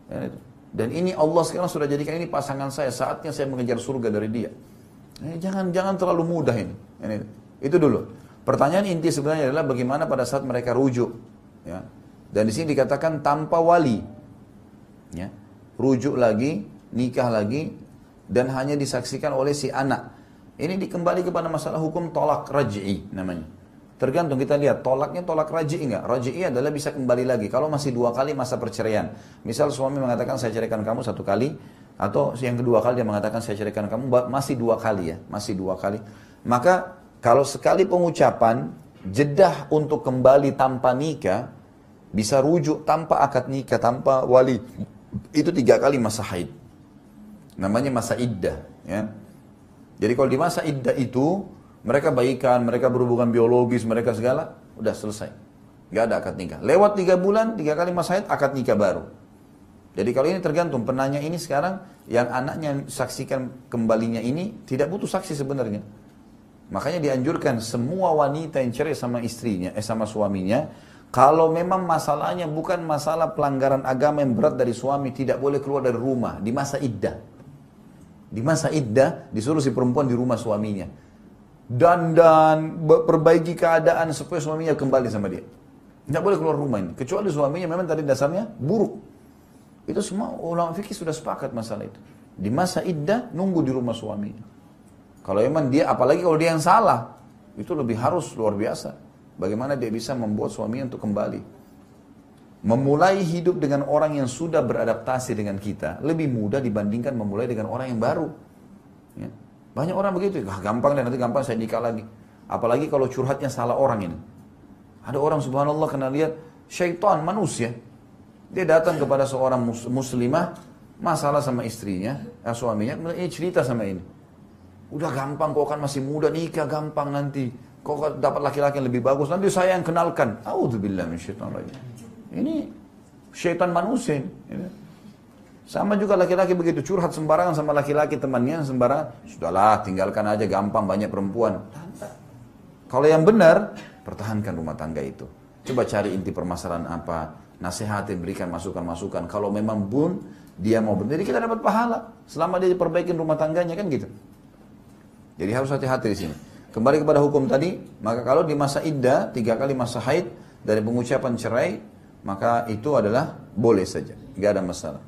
Dan ini Allah sekarang sudah jadikan ini pasangan saya. Saatnya saya mengejar surga dari dia. Jangan terlalu mudah ini. Itu dulu. Pertanyaan inti sebenarnya adalah bagaimana pada saat mereka rujuk. Ya. Dan di sini dikatakan tanpa wali. Ya. Rujuk lagi, nikah lagi, dan hanya disaksikan oleh si anak. Ini dikembali kepada masalah hukum tolak raj'i namanya. Tergantung kita lihat, tolaknya tolak raj'i enggak? Raj'i adalah bisa kembali lagi. Kalau masih 2 kali masa perceraian. Misal suami mengatakan saya ceraikan kamu 1 kali. Atau yang kedua kali dia mengatakan saya ceraikan kamu masih 2 kali ya. Masih 2 kali. Maka kalau sekali pengucapan, jedah untuk kembali tanpa nikah, bisa rujuk tanpa akad nikah, tanpa wali. Itu 3 kali masa haid. Namanya masa iddah. Ya. Jadi kalau di masa iddah itu, mereka baikan, mereka berhubungan biologis, mereka segala, udah selesai. Gak ada akad nikah. Lewat 3 bulan, 3 kali masa haid, akad nikah baru. Jadi kalau ini tergantung, penanya ini sekarang, yang anaknya saksikan kembalinya ini, tidak butuh saksi sebenarnya. Makanya dianjurkan semua wanita yang cerai sama istrinya, sama suaminya, kalau memang masalahnya bukan masalah pelanggaran agama yang berat dari suami, tidak boleh keluar dari rumah, di masa iddah. Di masa iddah, disuruh si perempuan di rumah suaminya. Dan perbaiki keadaan supaya suaminya kembali sama dia. Tidak boleh keluar rumah ini. Kecuali suaminya memang tadi dasarnya buruk. Itu semua ulama fikih sudah sepakat masalah itu. Di masa iddah, nunggu di rumah suaminya. Kalau memang dia, apalagi kalau dia yang salah, itu lebih harus luar biasa. Bagaimana dia bisa membuat suaminya untuk kembali. Memulai hidup dengan orang yang sudah beradaptasi dengan kita, lebih mudah dibandingkan memulai dengan orang yang baru. Ya. Banyak orang begitu, gampang deh, nanti gampang saya nikah lagi. Apalagi kalau curhatnya salah orang ini. Ada orang subhanallah kena lihat syaitan manusia. Dia datang kepada seorang muslimah, masalah sama istrinya, suaminya, ini cerita sama ini. Udah gampang, kau kan masih muda, nikah gampang nanti. Kau dapat laki-laki yang lebih bagus, nanti saya yang kenalkan. A'udzubillah minasyaitonir rajim. Ini syaitan manusia ini. Sama juga laki-laki begitu, curhat sembarangan sama laki-laki temannya sembarangan. Sudahlah, tinggalkan aja, gampang, banyak perempuan. Kalau yang benar, pertahankan rumah tangga itu. Coba cari inti permasalahan apa, nasihatin, berikan masukan-masukan. Kalau memang pun dia mau berdiri, kita dapat pahala. Selama dia perbaikin rumah tangganya kan gitu. Jadi harus hati-hati di sini. Kembali kepada hukum tadi, maka kalau di masa iddah, 3 kali masa haid dari pengucapan cerai, maka itu adalah boleh saja, nggak ada masalah.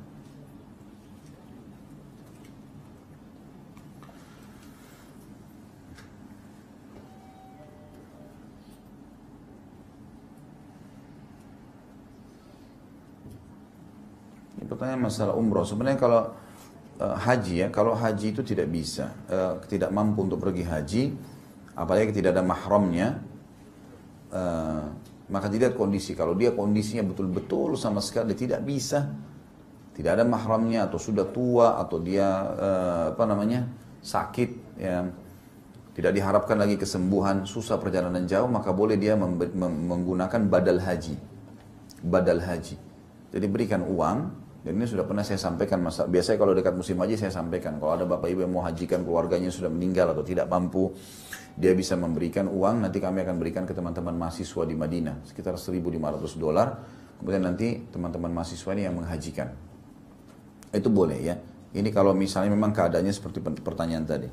Ini pertanyaan masalah umroh. Sebenarnya kalau haji ya, kalau haji itu tidak bisa, tidak mampu untuk pergi haji, apalagi tidak ada mahramnya, maka dilihat kondisi. Kalau dia kondisinya betul-betul sama sekali tidak bisa, tidak ada mahramnya, atau sudah tua, atau dia sakit, ya, tidak diharapkan lagi kesembuhan, susah perjalanan jauh, maka boleh dia menggunakan badal haji. Badal haji. Jadi berikan uang. Dan ini sudah pernah saya sampaikan, biasanya kalau dekat musim haji saya sampaikan, kalau ada bapak ibu yang mau hajikan keluarganya sudah meninggal atau tidak mampu, dia bisa memberikan uang, nanti kami akan berikan ke teman-teman mahasiswa di Madinah, sekitar $1.500, kemudian nanti teman-teman mahasiswa ini yang menghajikan. Itu boleh ya, ini kalau misalnya memang keadaannya seperti pertanyaan tadi.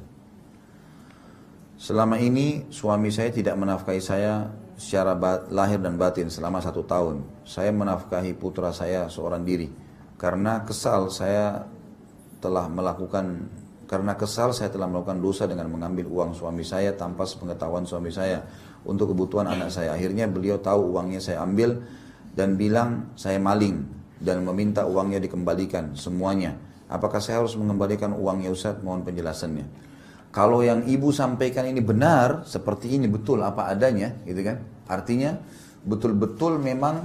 Selama ini suami saya tidak menafkahi saya secara lahir dan batin selama 1 tahun. Saya menafkahi putra saya seorang diri. Karena kesal saya telah melakukan dosa dengan mengambil uang suami saya tanpa sepengetahuan suami saya untuk kebutuhan anak saya. Akhirnya beliau tahu uangnya saya ambil dan bilang saya maling dan meminta uangnya dikembalikan semuanya. Apakah saya harus mengembalikan uangnya, Ustaz? Mohon penjelasannya. Kalau yang ibu sampaikan ini benar, seperti ini betul apa adanya, gitu kan? Artinya betul-betul memang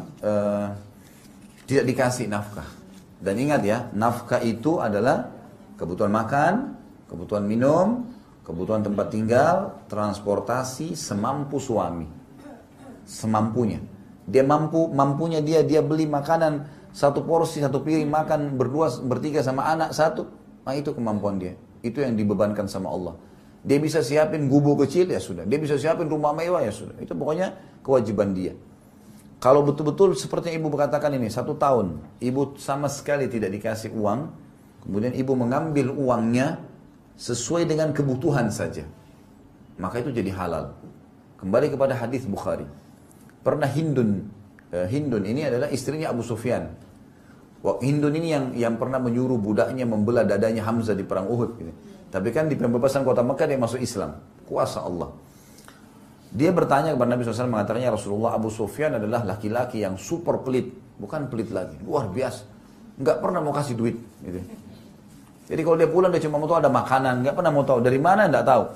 tidak dikasih nafkah. Dan ingat ya, nafkah itu adalah kebutuhan makan, kebutuhan minum, kebutuhan tempat tinggal, transportasi semampu suami. Semampunya. Dia mampunya dia beli makanan 1 porsi, 1 piring makan berdua, bertiga sama anak 1. Nah itu kemampuan dia. Itu yang dibebankan sama Allah. Dia bisa siapin gubuk kecil ya sudah. Dia bisa siapin rumah mewah ya sudah. Itu pokoknya kewajiban dia. Kalau betul-betul seperti yang ibu berkatakan ini, 1 tahun, ibu sama sekali tidak dikasih uang, kemudian ibu mengambil uangnya sesuai dengan kebutuhan saja, maka itu jadi halal. Kembali kepada hadis Bukhari. Pernah Hindun ini adalah istrinya Abu Sufyan. Hindun ini yang pernah menyuruh budaknya membelah dadanya Hamzah di perang Uhud. Gitu. Tapi kan di pembebasan kota Mekah dia masuk Islam. Kuasa Allah. Dia bertanya kepada Nabi SAW, mengatakannya Rasulullah, Abu Sufyan adalah laki-laki yang super pelit. Bukan pelit lagi, luar biasa. Nggak pernah mau kasih duit. Gitu. Jadi kalau dia pulang dia cuma mau tahu ada makanan, nggak pernah mau tahu. Dari mana nggak tahu.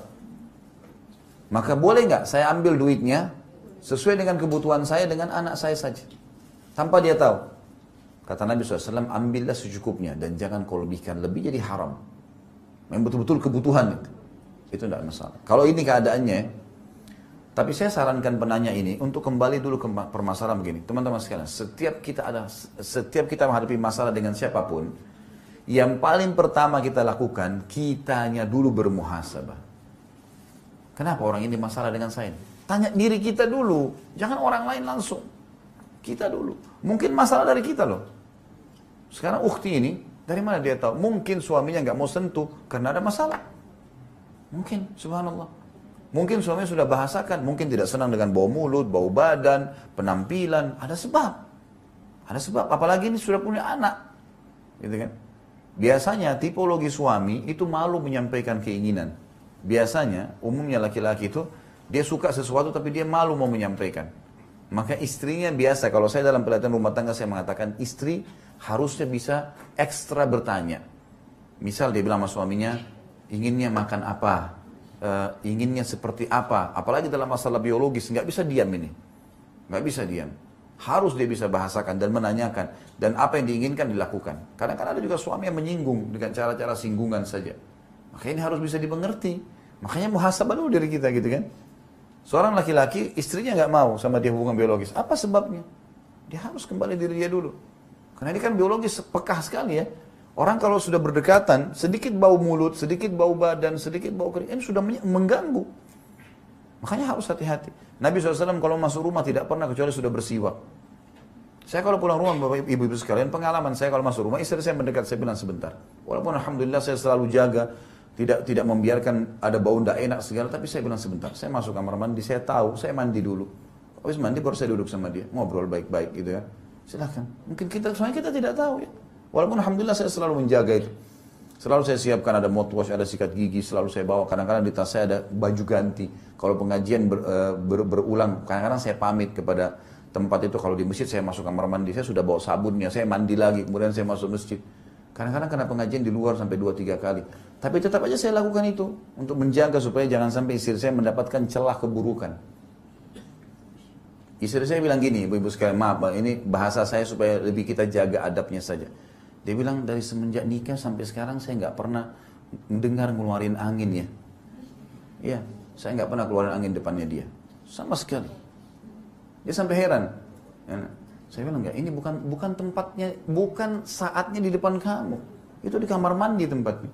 Maka boleh nggak saya ambil duitnya sesuai dengan kebutuhan saya dengan anak saya saja. Tanpa dia tahu. Kata Nabi SAW, ambillah secukupnya dan jangan kau lebihkan. Lebih jadi haram. Yang betul-betul kebutuhan itu. Itu tidak masalah. Kalau ini keadaannya, tapi saya sarankan penanya ini untuk kembali dulu ke permasalahan begini. Teman-teman sekalian, setiap kita menghadapi masalah dengan siapapun, yang paling pertama kita lakukan, kitanya dulu bermuhasabah. Kenapa orang ini masalah dengan saya? Tanya diri kita dulu, jangan orang lain langsung. Kita dulu. Mungkin masalah dari kita loh. Sekarang ukhti ini, dari mana dia tahu? Mungkin suaminya nggak mau sentuh karena ada masalah. Mungkin, subhanallah. Mungkin suaminya sudah bahasakan, mungkin tidak senang dengan bau mulut, bau badan, penampilan, ada sebab. Ada sebab, apalagi ini sudah punya anak. Gitu kan? Biasanya tipologi suami itu malu menyampaikan keinginan. Biasanya, umumnya laki-laki itu, dia suka sesuatu tapi dia malu mau menyampaikan. Maka istrinya biasa, kalau saya dalam pelatihan rumah tangga saya mengatakan istri harusnya bisa ekstra bertanya. Misal dia bilang sama suaminya, inginnya makan apa? Inginnya seperti apa, apalagi dalam masalah biologis, nggak bisa diam ini, nggak bisa diam, harus dia bisa bahasakan dan menanyakan, dan apa yang diinginkan dilakukan. Kadang-kadang ada juga suami yang menyinggung dengan cara-cara singgungan saja, maka ini harus bisa dimengerti. Makanya muhasabah dulu diri kita gitu kan. Seorang laki-laki istrinya nggak mau sama dia hubungan biologis, apa sebabnya? Dia harus kembali diri dia dulu, karena ini kan biologis pekah sekali ya. Orang kalau sudah berdekatan, sedikit bau mulut, sedikit bau badan, sedikit bau kering, ini sudah mengganggu. Makanya harus hati-hati. Nabi SAW kalau masuk rumah tidak pernah kecuali sudah bersiwak. Saya kalau pulang rumah, Bapak Ibu sekalian, pengalaman saya kalau masuk rumah, istri saya mendekat, saya bilang sebentar. Walaupun Alhamdulillah saya selalu jaga, tidak membiarkan ada bau tidak enak segala. Tapi saya bilang sebentar, saya masuk kamar mandi, saya tahu, saya mandi dulu. Habis mandi baru saya duduk sama dia, ngobrol baik-baik gitu ya. Silahkan. Mungkin soalnya kita tidak tahu ya. Walaupun alhamdulillah saya selalu menjaga itu. Selalu saya siapkan ada mouthwash, ada sikat gigi, selalu saya bawa. Kadang-kadang di tas saya ada baju ganti. Kalau pengajian berulang, kadang-kadang saya pamit kepada tempat itu. Kalau di masjid saya masuk kamar mandi, saya sudah bawa sabunnya, saya mandi lagi, kemudian saya masuk masjid. Kadang-kadang karena pengajian di luar sampai 2-3 kali. Tapi tetap aja saya lakukan itu untuk menjaga supaya jangan sampai istri saya mendapatkan celah keburukan. Istri saya bilang gini, ibu-ibu sekalian, maaf ini bahasa saya supaya lebih kita jaga adabnya saja. Dia bilang dari semenjak nikah sampai sekarang saya nggak pernah mendengar ngeluarin angin ya. Iya, saya nggak pernah keluarin angin depannya dia, sama sekali. Dia sampai heran. Ya, saya bilang enggak, ini bukan tempatnya, bukan saatnya di depan kamu. Itu di kamar mandi tempatnya.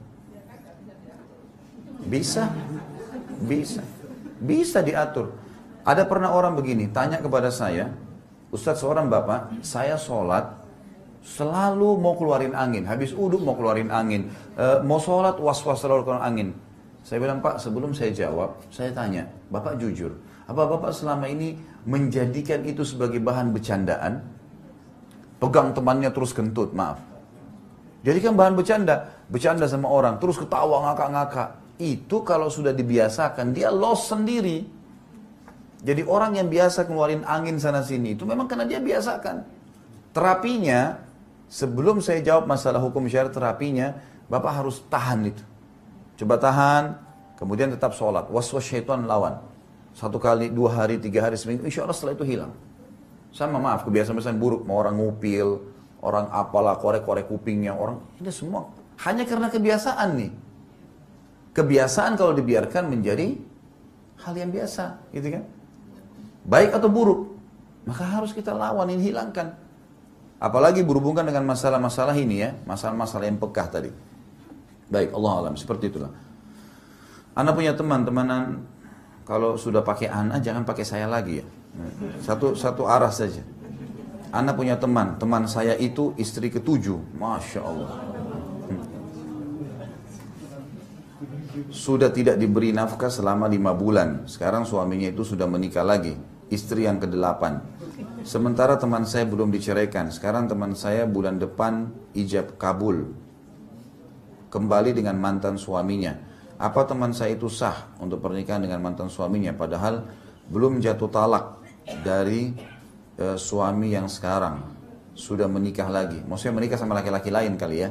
Bisa diatur. Ada pernah orang begini, tanya kepada saya, Ustadz seorang bapak, saya sholat, selalu mau keluarin angin. Habis uduk mau keluarin angin. Mau sholat, was-was selalu keluarin angin. Saya bilang, Pak, sebelum saya jawab, saya tanya, Bapak jujur, apa Bapak selama ini menjadikan itu sebagai bahan bercandaan? Pegang temannya terus kentut, maaf. Jadikan bahan bercanda sama orang, terus ketawa, ngakak-ngakak. Itu kalau sudah dibiasakan, dia lost sendiri. Jadi orang yang biasa keluarin angin sana-sini, itu memang karena dia biasakan. Terapinya, sebelum saya jawab masalah hukum syariat terapinya, Bapak harus tahan itu. Coba tahan, kemudian tetap sholat. Was-was syaitan lawan. 1 kali, 2 hari, 3 hari, seminggu, insya Allah setelah itu hilang. Sama maaf, kebiasaan-kebiasaan buruk, mau orang ngupil, orang apalah, korek-korek kupingnya, orang, ini semua hanya karena kebiasaan nih. Kebiasaan kalau dibiarkan menjadi hal yang biasa, gitu kan? Baik atau buruk, maka harus kita lawan, ini hilangkan. Apalagi berhubungan dengan masalah-masalah ini ya, masalah-masalah yang pekah tadi. Baik, Allah alam, seperti itulah. Anda punya teman-temanan, kalau sudah pakai ana, jangan pakai saya lagi ya. Satu arah saja. Anda punya teman saya itu istri ke-7, Masya Allah. Sudah tidak diberi nafkah selama 5 bulan. Sekarang suaminya itu sudah menikah lagi, istri yang ke-8. Sementara teman saya belum diceraikan. Sekarang teman saya bulan depan ijab kabul, kembali dengan mantan suaminya. Apa teman saya itu sah untuk pernikahan dengan mantan suaminya, padahal belum jatuh talak dari suami yang sekarang, sudah menikah lagi. Maksudnya menikah sama laki-laki lain kali ya.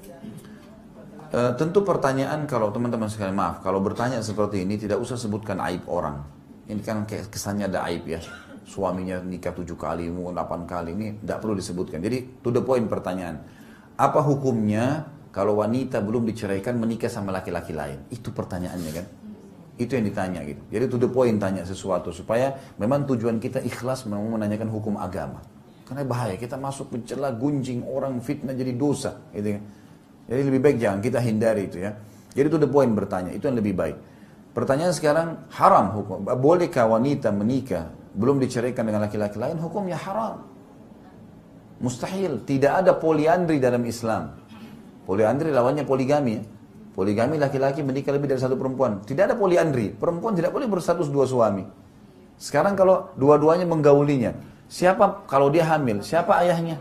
Tentu pertanyaan, kalau teman-teman sekalian, maaf, kalau bertanya seperti ini tidak usah sebutkan aib orang. Ini kan kayak kesannya ada aib ya. Suaminya nikah 7 kali, 8 kali, ini tidak perlu disebutkan. Jadi to the point pertanyaan. Apa hukumnya kalau wanita belum diceraikan menikah sama laki-laki lain? Itu pertanyaannya kan. Itu yang ditanya gitu. Jadi to the point tanya sesuatu supaya memang tujuan kita ikhlas mau menanyakan hukum agama. Karena bahaya kita masuk mencela, gunjing orang, fitnah jadi dosa gitu kan. Jadi lebih baik jangan kita hindari itu ya. Jadi to the point bertanya, itu yang lebih baik. Pertanyaan sekarang, haram hukum. Bolehkah wanita menikah belum diceraikan dengan laki-laki lain? Hukumnya haram. Mustahil. Tidak ada poliandri dalam Islam. Poliandri lawannya poligami ya. Poligami laki-laki menikah lebih dari 1 perempuan. Tidak ada poliandri. Perempuan tidak boleh berstatus 2 suami. Sekarang kalau dua-duanya menggaulinya, siapa kalau dia hamil? Siapa ayahnya?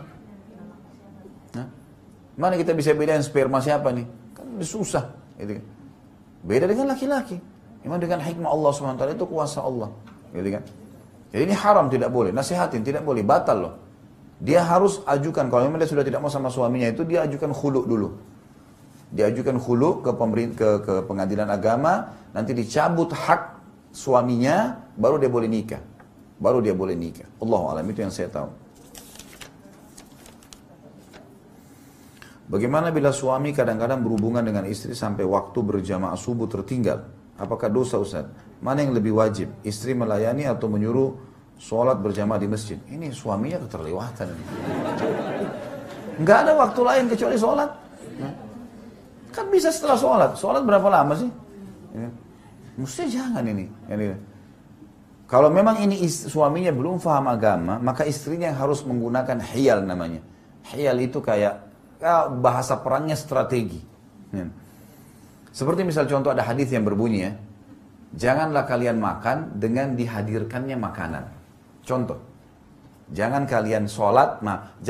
Mana kita bisa bedain sperma siapa nih? Kan susah. Gitu. Beda dengan laki-laki. Memang dengan hikmah Allah SWT itu kuasa Allah. Gitu kan? Jadi ini haram, tidak boleh. Nasihatin, tidak boleh. Batal loh. Dia harus ajukan, kalau memang dia sudah tidak mau sama suaminya itu, dia ajukan khulu dulu. Dia ajukan khulu ke pengadilan agama, nanti dicabut hak suaminya, baru dia boleh nikah. Baru dia boleh nikah. Allahu a'lam, itu yang saya tahu. Bagaimana bila suami kadang-kadang berhubungan dengan istri sampai waktu berjamaah subuh tertinggal? Apakah dosa Ustaz? Mana yang lebih wajib? Istri melayani atau menyuruh sholat berjamaah di masjid? Ini suaminya keterlewatan. Nggak ada waktu lain kecuali sholat. Kan bisa setelah sholat. Sholat berapa lama sih? Mesti jangan ini. Kalau memang ini suaminya belum paham agama, maka istrinya harus menggunakan hiyal namanya. Hiyal itu kayak bahasa perangnya strategi. Seperti misal contoh ada hadis yang berbunyi ya, janganlah kalian makan dengan dihadirkannya makanan. Contoh, jangan kalian sholat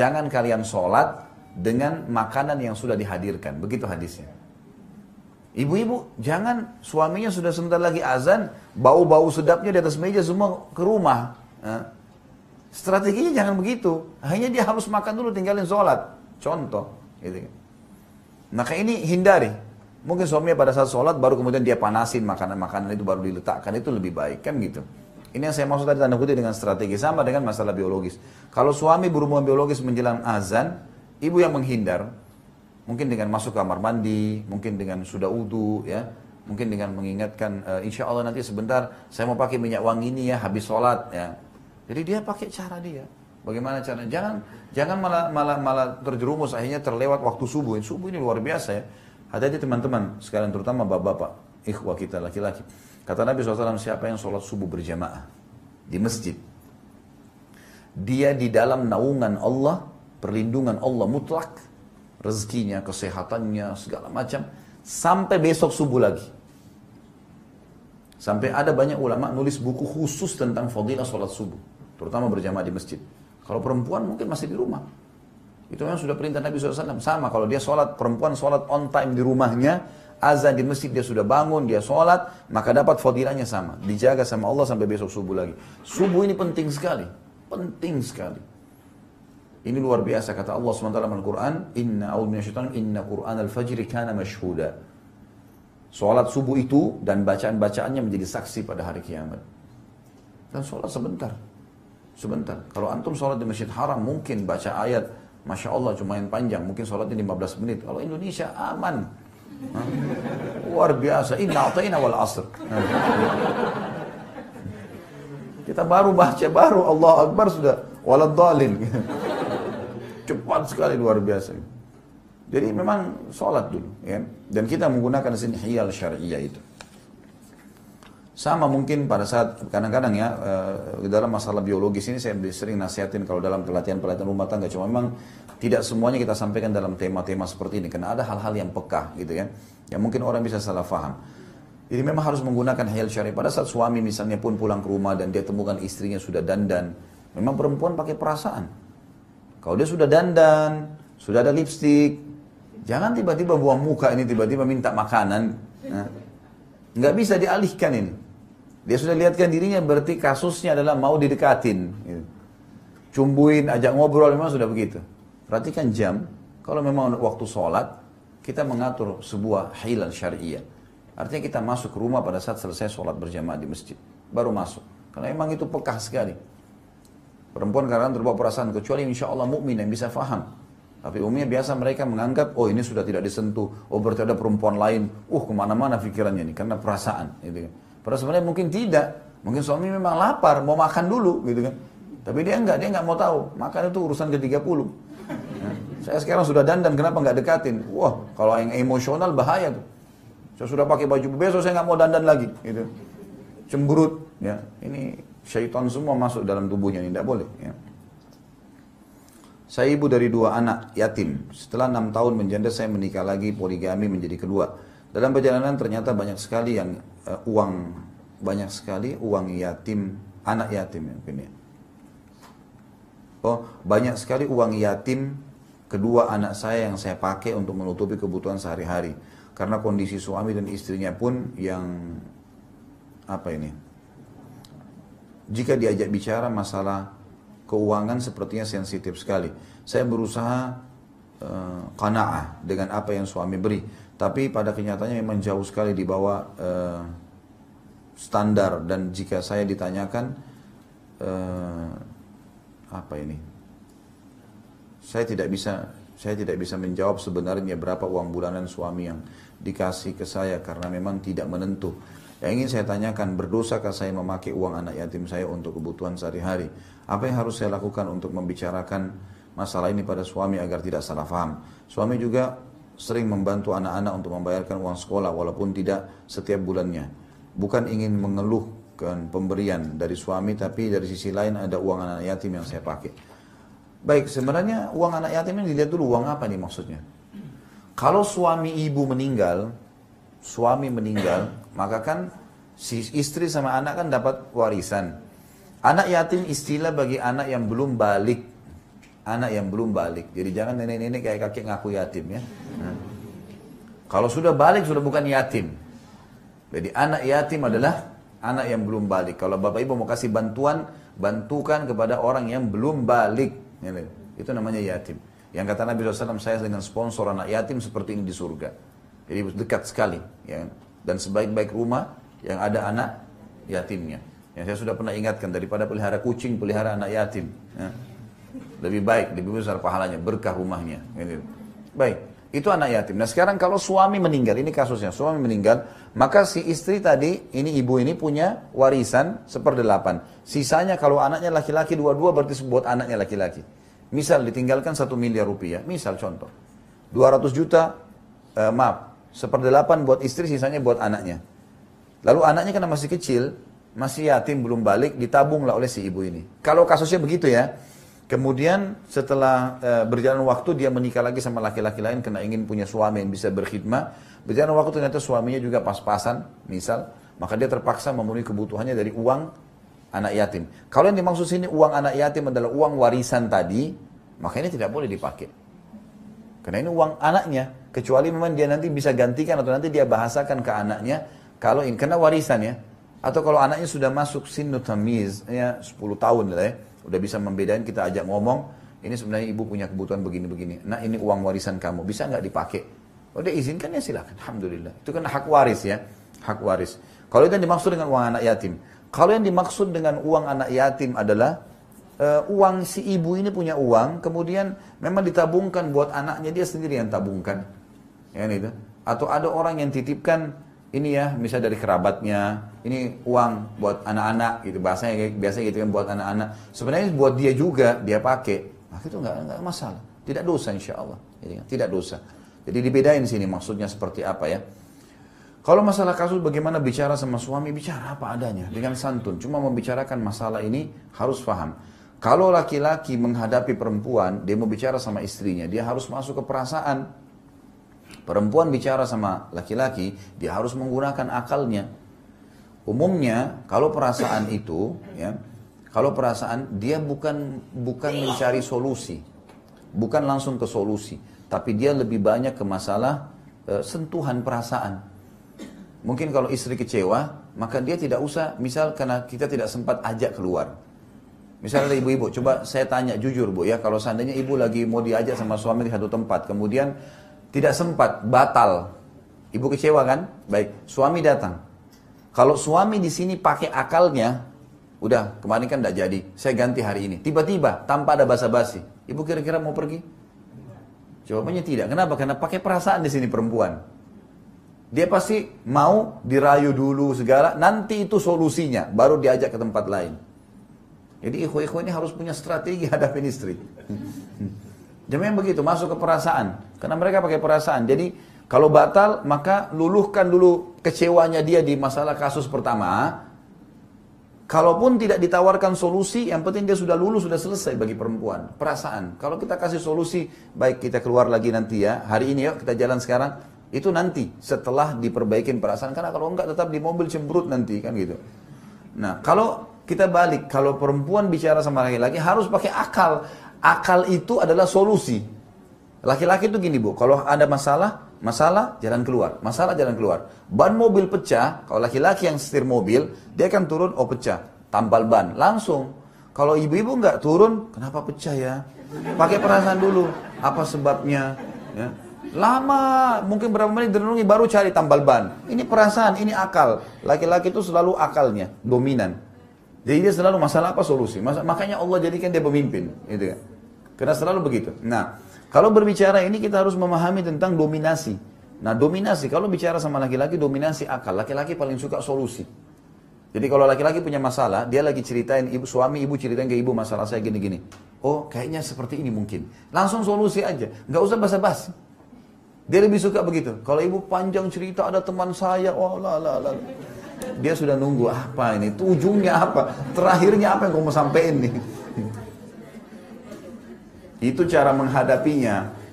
dengan makanan yang sudah dihadirkan. Begitu hadisnya. Ibu-ibu, jangan suaminya sudah sebentar lagi azan, bau-bau sedapnya di atas meja semua ke rumah. Strateginya jangan begitu. Hanya dia harus makan dulu, tinggalin sholat. Contoh. Gitu. Maka ini hindari. Mungkin suaminya pada saat sholat baru kemudian dia panasin makanan-makanan itu baru diletakkan, itu lebih baik kan gitu. Ini yang saya maksud tadi tanda kutip dengan strategi, sama dengan masalah biologis. Kalau suami berhubungan biologis menjelang azan, ibu yang menghindar, mungkin dengan masuk kamar mandi, mungkin dengan sudah wudu ya, mungkin dengan mengingatkan insya Allah nanti sebentar saya mau pakai minyak wangi ini ya habis sholat ya. Jadi dia pakai cara dia. Bagaimana caranya? Jangan malah terjerumus akhirnya terlewat waktu subuh. Subuh ini luar biasa ya. Hati-hati teman-teman, sekalian terutama bapak-bapak, ikhwah kita laki-laki. Kata Nabi SAW, siapa yang sholat subuh berjamaah di masjid, dia di dalam naungan Allah, perlindungan Allah mutlak, rezekinya, kesehatannya, segala macam, sampai besok subuh lagi. Sampai ada banyak ulama nulis buku khusus tentang fadilah sholat subuh, terutama berjamaah di masjid. Kalau perempuan mungkin masih di rumah. Itu memang sudah perintah Nabi SAW. Sama kalau dia sholat, perempuan sholat on time di rumahnya, azan di masjid dia sudah bangun, dia sholat, maka dapat fadilahnya sama. Dijaga sama Allah sampai besok subuh lagi. Subuh ini penting sekali. Penting sekali. Ini luar biasa kata Allah SWT dalam Al-Quran, Inna Qur'an al-fajri kana mashhuda. Sholat subuh itu dan bacaan-bacaannya menjadi saksi pada hari kiamat. Dan sholat sebentar. Sebentar. Kalau antum sholat di Masjid Haram mungkin baca ayat Masya Allah cuma yang panjang, mungkin sholatnya 15 menit. Kalau Indonesia aman. Luar biasa. Inna a'tayna wal asr. Kita baru baca, baru Allah Akbar sudah waladhdallin. Cepat sekali, luar biasa. Jadi memang sholat dulu. Ya. Dan kita menggunakan sini hiyal syariah itu. Sama mungkin pada saat kadang-kadang ya dalam masalah biologis ini saya sering nasihatin kalau dalam pelatihan-pelatihan rumah tangga, cuma memang tidak semuanya kita sampaikan dalam tema-tema seperti ini karena ada hal-hal yang peka gitu ya, yang mungkin orang bisa salah paham. Jadi memang harus menggunakan hiyal syar'i. Pada saat suami misalnya pun pulang ke rumah dan dia temukan istrinya sudah dandan, memang perempuan pakai perasaan. Kalau dia sudah dandan, sudah ada lipstik, jangan tiba-tiba buang muka ini, tiba-tiba minta makanan. Nggak bisa dialihkan ini. Dia sudah lihatkan dirinya, berarti kasusnya adalah mau didekatin. Cumbuin, ajak ngobrol, memang sudah begitu. Perhatikan jam, kalau memang waktu sholat, kita mengatur sebuah hilal syariah. Artinya kita masuk ke rumah pada saat selesai sholat berjamaah di masjid. Baru masuk. Karena memang itu pekah sekali. Perempuan kadang terbawa perasaan, kecuali insya Allah mukmin yang bisa faham. Tapi umumnya biasa mereka menganggap, oh ini sudah tidak disentuh, oh berarti ada perempuan lain, kemana-mana pikirannya ini, karena perasaan. Gitu kan. Padahal sebenarnya mungkin tidak, mungkin suami memang lapar, mau makan dulu, gitu kan. Tapi dia nggak mau tahu, makan itu urusan ke-30. Nah, saya sekarang sudah dandan, kenapa nggak dekatin? Wah, kalau yang emosional bahaya tuh. Saya sudah pakai baju, besok saya nggak mau dandan lagi, gitu. Cemberut, ya. Ini syaitan semua masuk dalam tubuhnya, ini tidak boleh, ya. Saya ibu dari 2 anak yatim. Setelah 6 tahun menjanda saya menikah lagi, poligami menjadi kedua. Dalam perjalanan ternyata banyak sekali uang yatim, anak yatim mungkin ya. Banyak sekali uang yatim kedua anak saya yang saya pakai untuk menutupi kebutuhan sehari-hari. Karena kondisi suami dan istrinya pun yang jika diajak bicara masalah keuangan sepertinya sensitif sekali. Saya berusaha qanaah dengan apa yang suami beri, tapi pada kenyataannya memang jauh sekali di bawah standar. Dan jika saya ditanyakan saya tidak bisa menjawab sebenarnya berapa uang bulanan suami yang dikasih ke saya karena memang tidak menentu. Yang ingin saya tanyakan, berdosakah saya memakai uang anak yatim saya untuk kebutuhan sehari-hari? Apa yang harus saya lakukan untuk membicarakan masalah ini pada suami agar tidak salah paham? Suami juga sering membantu anak-anak untuk membayarkan uang sekolah walaupun tidak setiap bulannya. Bukan ingin mengeluhkan pemberian dari suami, tapi dari sisi lain ada uang anak yatim yang saya pakai. Baik, sebenarnya uang anak yatim ini dilihat dulu uang apa nih maksudnya. Kalau suami ibu meninggal, suami meninggal, maka kan si istri sama anak kan dapat warisan. Anak yatim istilah bagi anak yang belum balik. Anak yang belum balik. Jadi jangan nenek-nenek kayak kakek ngaku yatim ya. Nah. Kalau sudah balik sudah bukan yatim. Jadi anak yatim adalah anak yang belum balik. Kalau bapak ibu mau kasih bantuan, bantukan kepada orang yang belum balik. Itu namanya yatim. Yang kata Nabi SAW, saya dengan sponsor anak yatim seperti ini di surga. Jadi dekat sekali. Ya. Dan sebaik-baik rumah yang ada anak yatimnya. Yang saya sudah pernah ingatkan, daripada pelihara kucing, pelihara anak yatim. Ya. Lebih baik, lebih besar pahalanya, berkah rumahnya. Gitu. Baik, itu anak yatim. Nah sekarang kalau suami meninggal, ini kasusnya, suami meninggal, maka si istri tadi, ini ibu ini punya warisan 1/8. Sisanya kalau anaknya laki-laki dua-dua berarti buat anaknya laki-laki. Misal ditinggalkan 1 miliar rupiah, misal contoh. 200 juta, 1/8 buat istri, sisanya buat anaknya. Lalu anaknya karena masih kecil, masih yatim, belum balik, ditabunglah oleh si ibu ini. Kalau kasusnya begitu ya, kemudian setelah berjalan waktu dia menikah lagi sama laki-laki lain karena ingin punya suami yang bisa berkhidmat. Berjalan waktu ternyata suaminya juga pas-pasan, misal, maka dia terpaksa memenuhi kebutuhannya dari uang anak yatim. Kalau yang dimaksud sini uang anak yatim adalah uang warisan tadi, maka ini tidak boleh dipakai. Karena ini uang anaknya, kecuali memang dia nanti bisa gantikan atau nanti dia bahasakan ke anaknya, kalau ini kena warisan ya. Atau kalau anaknya sudah masuk sinnu tamyiz, ya 10 tahun lah ya, udah bisa membedain, kita ajak ngomong, ini sebenarnya ibu punya kebutuhan begini-begini. Nah ini uang warisan kamu, bisa nggak dipakai? Oh dia izinkan ya silakan, alhamdulillah. Itu kan hak waris ya, hak waris. Kalau itu yang dimaksud dengan uang anak yatim. Kalau yang dimaksud dengan uang anak yatim adalah uang si ibu ini punya uang, kemudian memang ditabungkan buat anaknya, dia sendiri yang tabungkan. Ya itu. Atau ada orang yang titipkan, ini ya, misalnya dari kerabatnya, ini uang buat anak-anak, gitu biasanya gitu kan, buat anak-anak. Sebenarnya buat dia juga, dia pakai. Nah itu nggak masalah, tidak dosa insya Allah, tidak dosa. Jadi dibedain sini maksudnya seperti apa ya. Kalau masalah kasus bagaimana bicara sama suami, bicara apa adanya, dengan santun. Cuma membicarakan masalah ini harus paham. Kalau laki-laki menghadapi perempuan, dia mau bicara sama istrinya, dia harus masuk ke perasaan. Perempuan bicara sama laki-laki, dia harus menggunakan akalnya. Umumnya, kalau perasaan itu, ya, kalau perasaan dia bukan mencari solusi, bukan langsung ke solusi, tapi dia lebih banyak ke masalah sentuhan perasaan. Mungkin kalau istri kecewa, maka dia tidak usah, misal karena kita tidak sempat ajak keluar. Misalnya ibu-ibu, coba saya tanya jujur bu ya, kalau seandainya ibu lagi mau diajak sama suami di satu tempat, kemudian tidak sempat, batal. Ibu kecewa kan? Baik, suami datang. Kalau suami di sini pakai akalnya, udah kemarin kan tidak jadi, saya ganti hari ini. Tiba-tiba, tanpa ada basa-basi, ibu kira-kira mau pergi? Jawabannya tidak. Kenapa? Karena pakai perasaan di sini perempuan. Dia pasti mau dirayu dulu segala, nanti itu solusinya, baru diajak ke tempat lain. Jadi ikhwan-ikhwan ini harus punya strategi hadapin istri. Jangan begitu, masuk ke perasaan. Karena mereka pakai perasaan. Jadi kalau batal, maka luluhkan dulu kecewanya dia di masalah kasus pertama. Kalaupun tidak ditawarkan solusi, yang penting dia sudah lulus, sudah selesai bagi perempuan. Perasaan. Kalau kita kasih solusi, baik kita keluar lagi nanti ya. Hari ini yuk kita jalan sekarang. Itu nanti setelah diperbaikin perasaan. Karena kalau enggak tetap di mobil cemberut nanti kan gitu. Nah kalau kita balik, kalau perempuan bicara sama laki-laki harus pakai akal. Akal itu adalah solusi. Laki-laki itu gini bu, kalau ada masalah jalan keluar, masalah jalan keluar. Ban mobil pecah, kalau laki-laki yang setir mobil, dia akan turun, oh pecah, tambal ban, langsung. Kalau ibu-ibu nggak turun, kenapa pecah ya? Pakai perasaan dulu, apa sebabnya? Ya. Lama, mungkin berapa menit direnungi baru cari tambal ban. Ini perasaan, ini akal. Laki-laki itu selalu akalnya, dominan. Jadi dia selalu masalah apa solusi. Makanya Allah jadikan dia pemimpin, gitu kan. Karena selalu begitu. Nah, kalau berbicara ini kita harus memahami tentang dominasi. Nah, dominasi kalau bicara sama laki-laki dominasi akal. Laki-laki paling suka solusi. Jadi kalau laki-laki punya masalah, dia lagi ceritain ibu ceritain ke ibu masalah saya gini-gini. Oh, kayaknya seperti ini mungkin. Langsung solusi aja, nggak usah basa-basi. Dia lebih suka begitu. Kalau ibu panjang cerita ada teman saya, oh lah. Dia sudah nunggu apa ini, itu ujungnya apa, terakhirnya apa yang kamu mau sampein nih. Itu cara menghadapinya.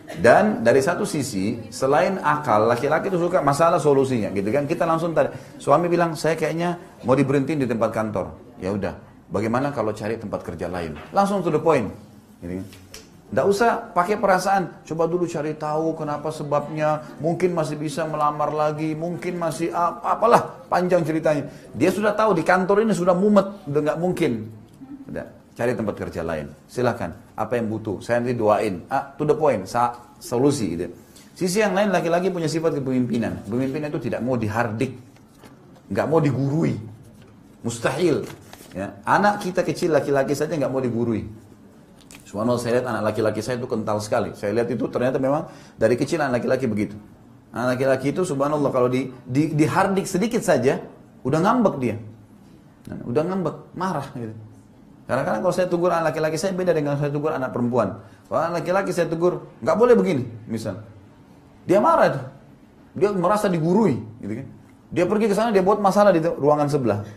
Dan dari satu sisi, selain akal, laki-laki itu suka masalah solusinya, gitu kan? Kita langsung tadi, suami bilang, saya kayaknya mau diberhentiin di tempat kantor. Ya udah, bagaimana kalau cari tempat kerja lain? Langsung to the point, gitu kan? Nggak usah pakai perasaan, coba dulu cari tahu kenapa sebabnya, mungkin masih bisa melamar lagi, mungkin masih apalah, panjang ceritanya. Dia sudah tahu di kantor ini sudah mumet, udah nggak mungkin. Udah, cari tempat kerja lain, silakan. Apa yang butuh, saya nanti doain. To the point, solusi gitu. Sisi yang lain, laki-laki punya sifat kepemimpinan. Pemimpinan itu tidak mau dihardik, nggak mau digurui, mustahil. Ya. Anak kita kecil laki-laki saja nggak mau digurui. Subhanallah, saya lihat anak laki-laki saya itu kental sekali. Saya lihat itu ternyata memang dari kecil anak laki-laki begitu. Anak laki-laki itu subhanallah kalau dihardik sedikit saja, udah ngambek dia. Udah ngambek, marah gitu. Kadang-kadang kalau saya tegur anak laki-laki saya beda dengan saya tegur anak perempuan. Kalau anak laki-laki saya tegur, nggak boleh begini, misal. Dia marah itu. Dia merasa digurui, gitu kan. Dia pergi ke sana, dia buat masalah di ruangan sebelah.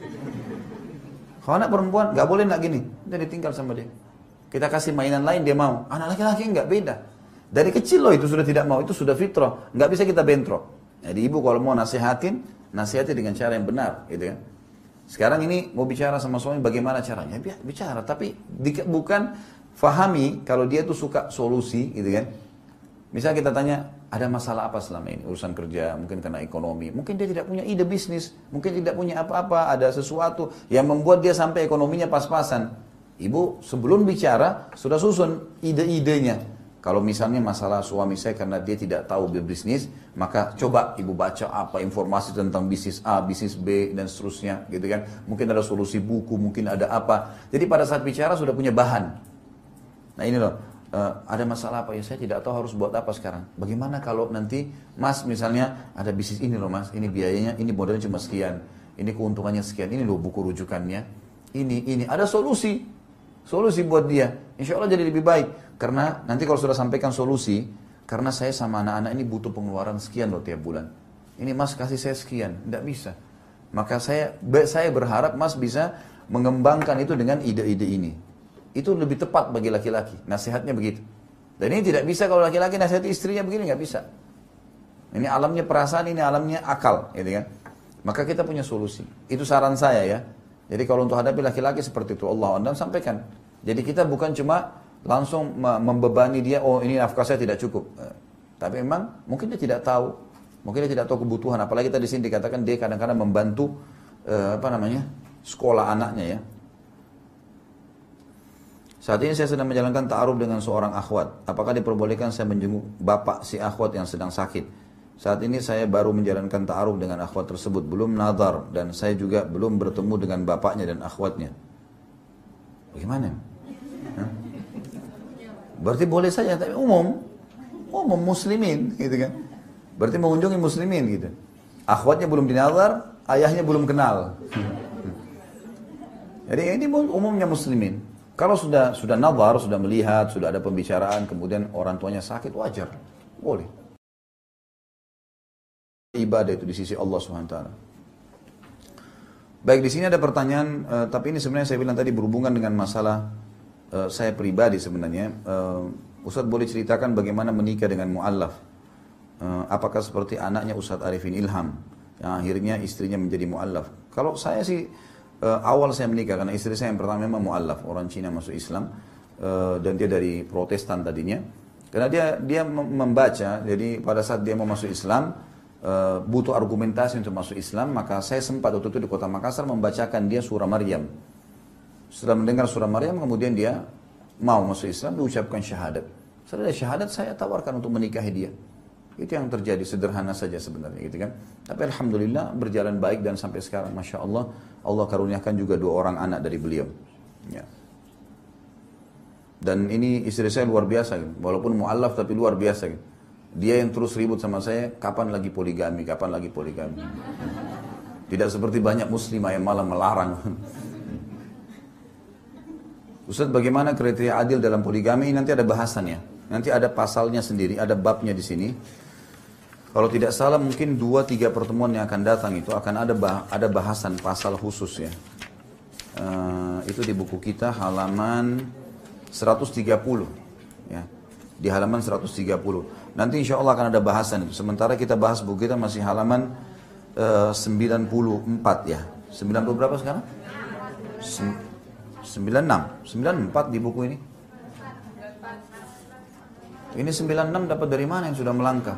Kalau anak perempuan, nggak boleh nak gini. Dia ditinggal sama dia. Kita kasih mainan lain, dia mau. Anak laki-laki nggak beda. Dari kecil loh itu sudah tidak mau, itu sudah fitrah. Nggak bisa kita bentrok. Jadi ibu kalau mau nasihatin, nasihati dengan cara yang benar, gitu kan. Sekarang ini mau bicara sama suami bagaimana caranya? Bicara, tapi bukan fahami kalau dia tuh suka solusi, gitu kan. Misalnya kita tanya, ada masalah apa selama ini? Urusan kerja, mungkin karena ekonomi. Mungkin dia tidak punya ide bisnis, mungkin tidak punya apa-apa, ada sesuatu yang membuat dia sampai ekonominya pas-pasan. Ibu sebelum bicara, sudah susun ide-idenya. Kalau misalnya masalah suami saya karena dia tidak tahu berbisnis, maka coba ibu baca apa informasi tentang bisnis A, bisnis B, dan seterusnya, gitu kan. Mungkin ada solusi buku, mungkin ada apa. Jadi pada saat bicara sudah punya bahan. Nah ini loh, ada masalah apa ya, saya tidak tahu harus buat apa sekarang. Bagaimana kalau nanti mas misalnya ada bisnis ini loh mas, ini biayanya, ini modalnya cuma sekian, ini keuntungannya sekian, ini loh buku rujukannya, ini, ada solusi buat dia. Insya Allah jadi lebih baik. Karena nanti kalau sudah sampaikan solusi, karena saya sama anak-anak ini butuh pengeluaran sekian loh tiap bulan. Ini mas kasih saya sekian, tidak bisa. Maka saya berharap mas bisa mengembangkan itu dengan ide-ide ini. Itu lebih tepat bagi laki-laki, nasihatnya begitu. Dan ini tidak bisa kalau laki-laki nasihat istrinya begini, nggak bisa. Ini alamnya perasaan, ini alamnya akal, gitu kan. Maka kita punya solusi. Itu saran saya ya. Jadi kalau untuk hadapi laki-laki seperti itu, Allah Anda sampaikan. Jadi kita bukan cuma langsung membebani dia, oh ini nafkah saya tidak cukup. Tapi memang mungkin dia tidak tahu, kebutuhan. Apalagi tadi di sini dikatakan dia kadang-kadang membantu sekolah anaknya ya. Saat ini saya sedang menjalankan ta'aruf dengan seorang akhwat. Apakah diperbolehkan saya menjenguk bapak si akhwat yang sedang sakit? Saat ini saya baru menjalankan ta'aruf dengan akhwat tersebut, belum nazar, dan saya juga belum bertemu dengan bapaknya dan akhwatnya. Bagaimana? Hah? Berarti boleh saja, tapi umum muslimin, gitu kan? Berarti mengunjungi muslimin, gitu. Akhwatnya belum dinazar, ayahnya belum kenal. Jadi ini umumnya muslimin. Kalau sudah nazar, sudah melihat, sudah ada pembicaraan, kemudian orang tuanya sakit, wajar, boleh. Ibadah itu di sisi Allah SWT. Baik, di sini ada pertanyaan, tapi ini sebenarnya saya bilang tadi berhubungan dengan masalah saya pribadi sebenarnya. Ustadz boleh ceritakan bagaimana menikah dengan mu'allaf? Apakah seperti anaknya Ustadz Arifin Ilham yang akhirnya istrinya menjadi mu'allaf? Kalau saya sih awal saya menikah karena istri saya yang pertama memang mu'allaf, orang Cina masuk Islam, dan dia dari Protestan tadinya. Karena dia membaca, jadi pada saat dia mau masuk Islam butuh argumentasi untuk masuk Islam, maka saya sempat waktu itu di kota Makassar membacakan dia surah Maryam. Setelah mendengar surah Maryam, kemudian dia mau masuk Islam, diucapkan syahadat. Setelah syahadat, saya tawarkan untuk menikahi dia. Itu yang terjadi, sederhana saja sebenarnya, gitu kan. Tapi alhamdulillah berjalan baik dan sampai sekarang, masya Allah, Allah karuniakan juga 2 orang anak dari beliau. Ya. Dan ini istri saya luar biasa, gitu. Walaupun mu'allaf tapi luar biasa. Gitu. Dia yang terus ribut sama saya, kapan lagi poligami. Tidak seperti banyak muslimah yang malah melarang. Ustadz, bagaimana kriteria adil dalam poligami? Nanti ada bahasannya. Nanti ada pasalnya sendiri, ada babnya di sini. Kalau tidak salah mungkin 2-3 pertemuan yang akan datang itu akan ada bahasan pasal khusus ya. Itu di buku kita halaman 130 ya. di halaman 130. Nanti insya Allah akan ada bahasan itu. Sementara kita bahas buku kita masih halaman 94 ya. 90 berapa sekarang? 94 di buku ini. Ini 96 dapat dari mana yang sudah melangkah?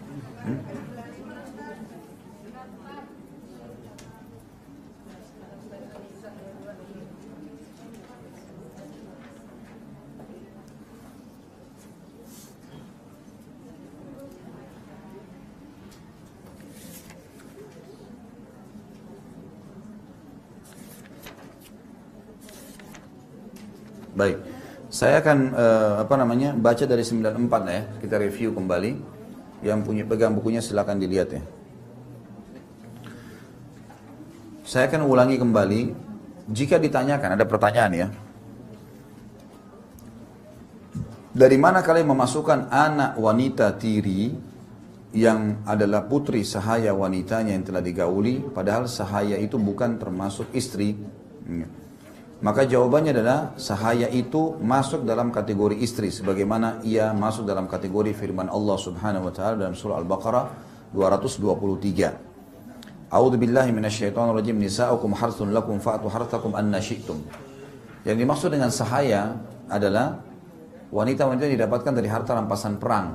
Baik, saya akan baca dari 94 ya, kita review kembali. Yang punya pegang bukunya silakan dilihat ya. Saya akan ulangi kembali. Jika ditanyakan, ada pertanyaan ya. Dari mana kalian memasukkan anak wanita tiri yang adalah putri sahaya wanitanya yang telah digauli, padahal sahaya itu bukan termasuk istri? Maka jawabannya adalah sahaya itu masuk dalam kategori istri sebagaimana ia masuk dalam kategori firman Allah Subhanahu wa taala dalam surah Al-Baqarah 223. A'udzu billahi minasyaitonir rajim. Nisa'ukum harthun lakum fa'tu harthakum anna syi'tum. Yang dimaksud dengan sahaya adalah wanita-wanita yang didapatkan dari harta rampasan perang.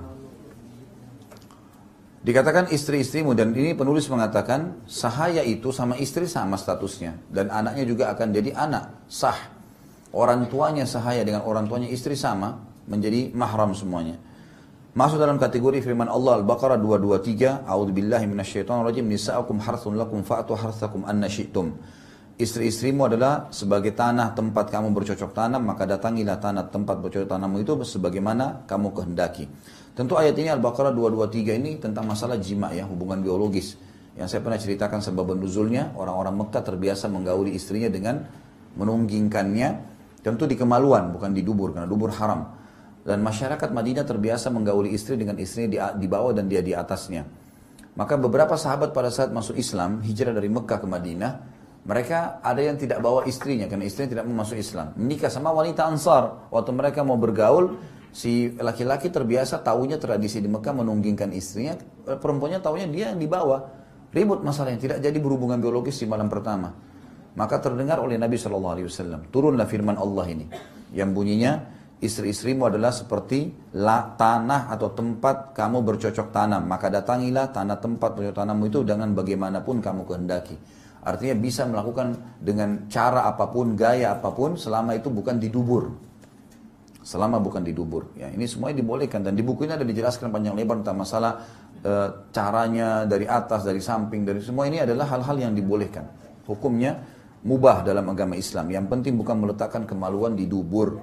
Dikatakan istri-istrimu, dan ini penulis mengatakan sahaya itu sama istri sama statusnya, dan anaknya juga akan jadi anak sah. Orang tuanya sahaya dengan orang tuanya istri sama, menjadi mahram semuanya. Masuk dalam kategori firman Allah Al-Baqarah 223, A'udzubillahi minasyaitonirrajim, nisa'ukum harthun lakum fa'tu harthakum anna syi'tum. Istri-istrimu adalah sebagai tanah tempat kamu bercocok tanam, maka datangilah tanah tempat bercocok tanammu itu sebagaimana kamu kehendaki. Tentu ayat ini Al-Baqarah 223 ini tentang masalah jima ya, hubungan biologis. Yang saya pernah ceritakan sebab nuzulnya, orang-orang Mekah terbiasa menggauli istrinya dengan menunggingkannya, tentu di kemaluan, bukan di dubur, karena dubur haram. Dan masyarakat Madinah terbiasa menggauli istri dengan istrinya di bawah dan dia di atasnya. Maka beberapa sahabat pada saat masuk Islam, hijrah dari Mekah ke Madinah, mereka ada yang tidak bawa istrinya, karena istrinya tidak mau masuk Islam. Menikah sama wanita Ansar, waktu mereka mau bergaul, si laki-laki terbiasa taunya tradisi di Mekah menunggingkan istrinya, perempuannya taunya dia yang dibawa. Ribut masalahnya, tidak jadi berhubungan biologis di malam pertama. Maka terdengar oleh Nabi SAW, turunlah firman Allah ini, yang bunyinya, istri-istrimu adalah seperti tanah atau tempat kamu bercocok tanam, maka datangilah tanah tempat bercocok tanammu itu dengan bagaimanapun kamu kehendaki. Artinya bisa melakukan dengan cara apapun, gaya apapun, selama itu bukan didubur. Selama bukan didubur, ya ini semuanya dibolehkan, dan di buku ini ada dijelaskan panjang lebar tentang masalah caranya dari atas, dari samping, dari semua ini adalah hal-hal yang dibolehkan. Hukumnya mubah dalam agama Islam. Yang penting bukan meletakkan kemaluan di dubur.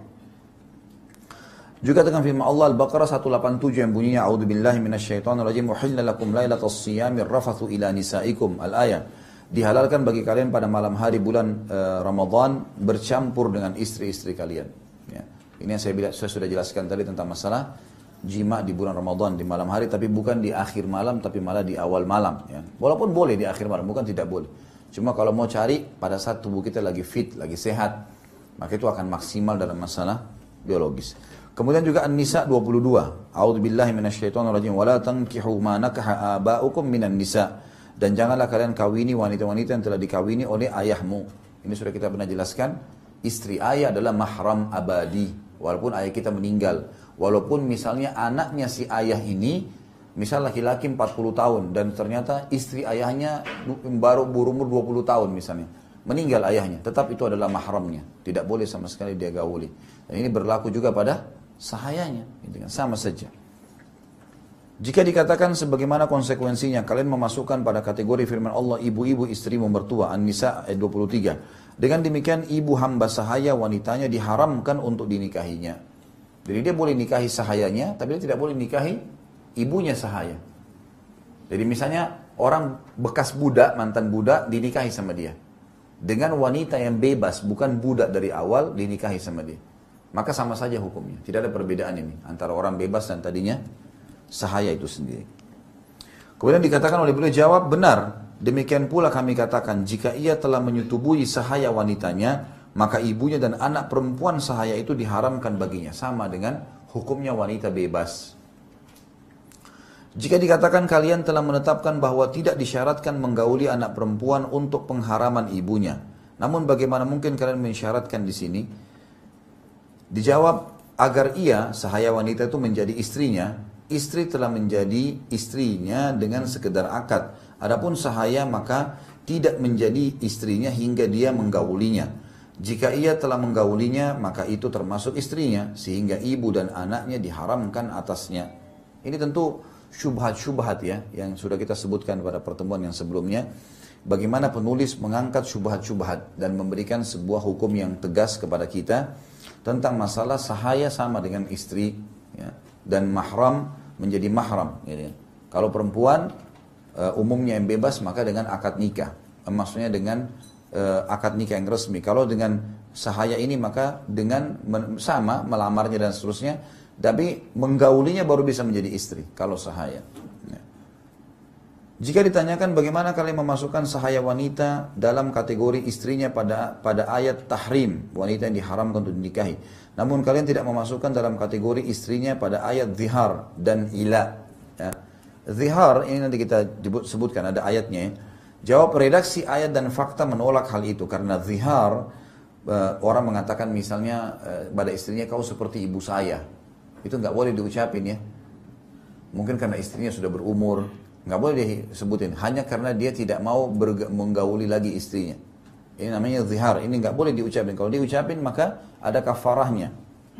Juga dengan firman Allah Al-Baqarah 187 yang bunyinya A'udzubillahi minasyaitonirrajim, uhilla lakum lailatas siyamir rafathu ila nisaikum. Al-ayat. Dihalalkan bagi kalian pada malam hari bulan Ramadan bercampur dengan istri-istri kalian. Ya. Ini yang saya sudah jelaskan tadi tentang masalah jima di bulan Ramadan di malam hari, tapi bukan di akhir malam, tapi malah di awal malam. Ya. Walaupun boleh di akhir malam, bukan tidak boleh. Cuma kalau mau cari pada saat tubuh kita lagi fit, lagi sehat, maka itu akan maksimal dalam masalah biologis. Kemudian juga An-Nisa 22. A'udzubillahi minasyaitonirrajim. Wala tankihu ma nakaha aba'ukum minan nisa. Dan janganlah kalian kawini wanita-wanita yang telah dikawini oleh ayahmu. Ini sudah kita pernah jelaskan. Istri ayah adalah mahram abadi. Walaupun ayah kita meninggal. Walaupun misalnya anaknya si ayah ini, misal laki-laki 40 tahun. Dan ternyata istri ayahnya baru berumur 20 tahun misalnya. Meninggal ayahnya. Tetap itu adalah mahramnya. Tidak boleh sama sekali dia gauli. Dan ini berlaku juga pada sahayanya. Sama saja. Jika dikatakan sebagaimana konsekuensinya, kalian memasukkan pada kategori firman Allah ibu-ibu istrimu mertua, An-Nisa ayat 23. Dengan demikian ibu hamba sahaya wanitanya diharamkan untuk dinikahinya. Jadi dia boleh nikahi sahayanya, tapi dia tidak boleh nikahi ibunya sahaya. Jadi misalnya orang bekas budak, mantan budak dinikahi sama dia. Dengan wanita yang bebas, bukan budak dari awal dinikahi sama dia. Maka sama saja hukumnya. Tidak ada perbedaan ini antara orang bebas dan tadinya sahaya itu sendiri. Kemudian dikatakan oleh beliau, jawab benar. Demikian pula kami katakan, jika ia telah menyetubuhi sahaya wanitanya, maka ibunya dan anak perempuan sahaya itu diharamkan baginya. Sama dengan hukumnya wanita bebas. Jika dikatakan kalian telah menetapkan bahwa tidak disyaratkan menggauli anak perempuan untuk pengharaman ibunya, namun bagaimana mungkin kalian mensyaratkan di sini? Dijawab, agar ia, sahaya wanita itu menjadi istrinya, istri telah menjadi istrinya dengan sekedar akad. Adapun sahaya maka tidak menjadi istrinya hingga dia menggaulinya. Jika ia telah menggaulinya, maka itu termasuk istrinya, sehingga ibu dan anaknya diharamkan atasnya. Ini tentu syubhat-syubhat ya, yang sudah kita sebutkan pada pertemuan yang sebelumnya. Bagaimana penulis mengangkat syubhat-syubhat dan memberikan sebuah hukum yang tegas kepada kita tentang masalah sahaya sama dengan istri ya, dan mahram menjadi mahram. Gitu. Kalau perempuan umumnya yang bebas maka dengan akad nikah, maksudnya dengan akad nikah yang resmi. Kalau dengan sahaya ini maka dengan sama melamarnya dan seterusnya, tapi menggaulinya baru bisa menjadi istri kalau sahaya. Ya. Jika ditanyakan bagaimana kalian memasukkan sahaya wanita dalam kategori istrinya pada ayat tahrim, wanita yang diharamkan untuk dinikahi. Namun kalian tidak memasukkan dalam kategori istrinya pada ayat zihar dan ila. Ya. Zihar ini nanti kita sebutkan ada ayatnya. Jawab, redaksi ayat dan fakta menolak hal itu karena zihar orang mengatakan misalnya pada istrinya kau seperti ibu saya. Itu nggak boleh diucapin ya. Mungkin karena istrinya sudah berumur, nggak boleh disebutin. Hanya karena dia tidak mau menggauli lagi istrinya. Ini namanya zihar. Ini nggak boleh diucapin. Kalau diucapin maka ada kafarahnya.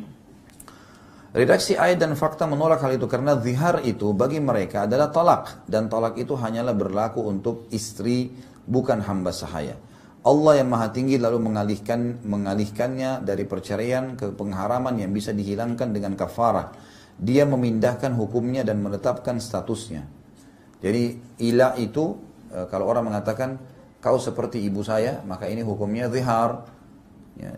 Redaksi ayat dan fakta menolak hal itu karena zihar itu bagi mereka adalah talak. Dan talak itu hanyalah berlaku untuk istri, bukan hamba sahaya. Allah yang maha tinggi lalu mengalihkannya dari perceraian ke pengharaman yang bisa dihilangkan dengan kafarah. Dia memindahkan hukumnya dan menetapkan statusnya. Jadi ila itu kalau orang mengatakan kau seperti ibu saya, maka ini hukumnya zihar. Ya.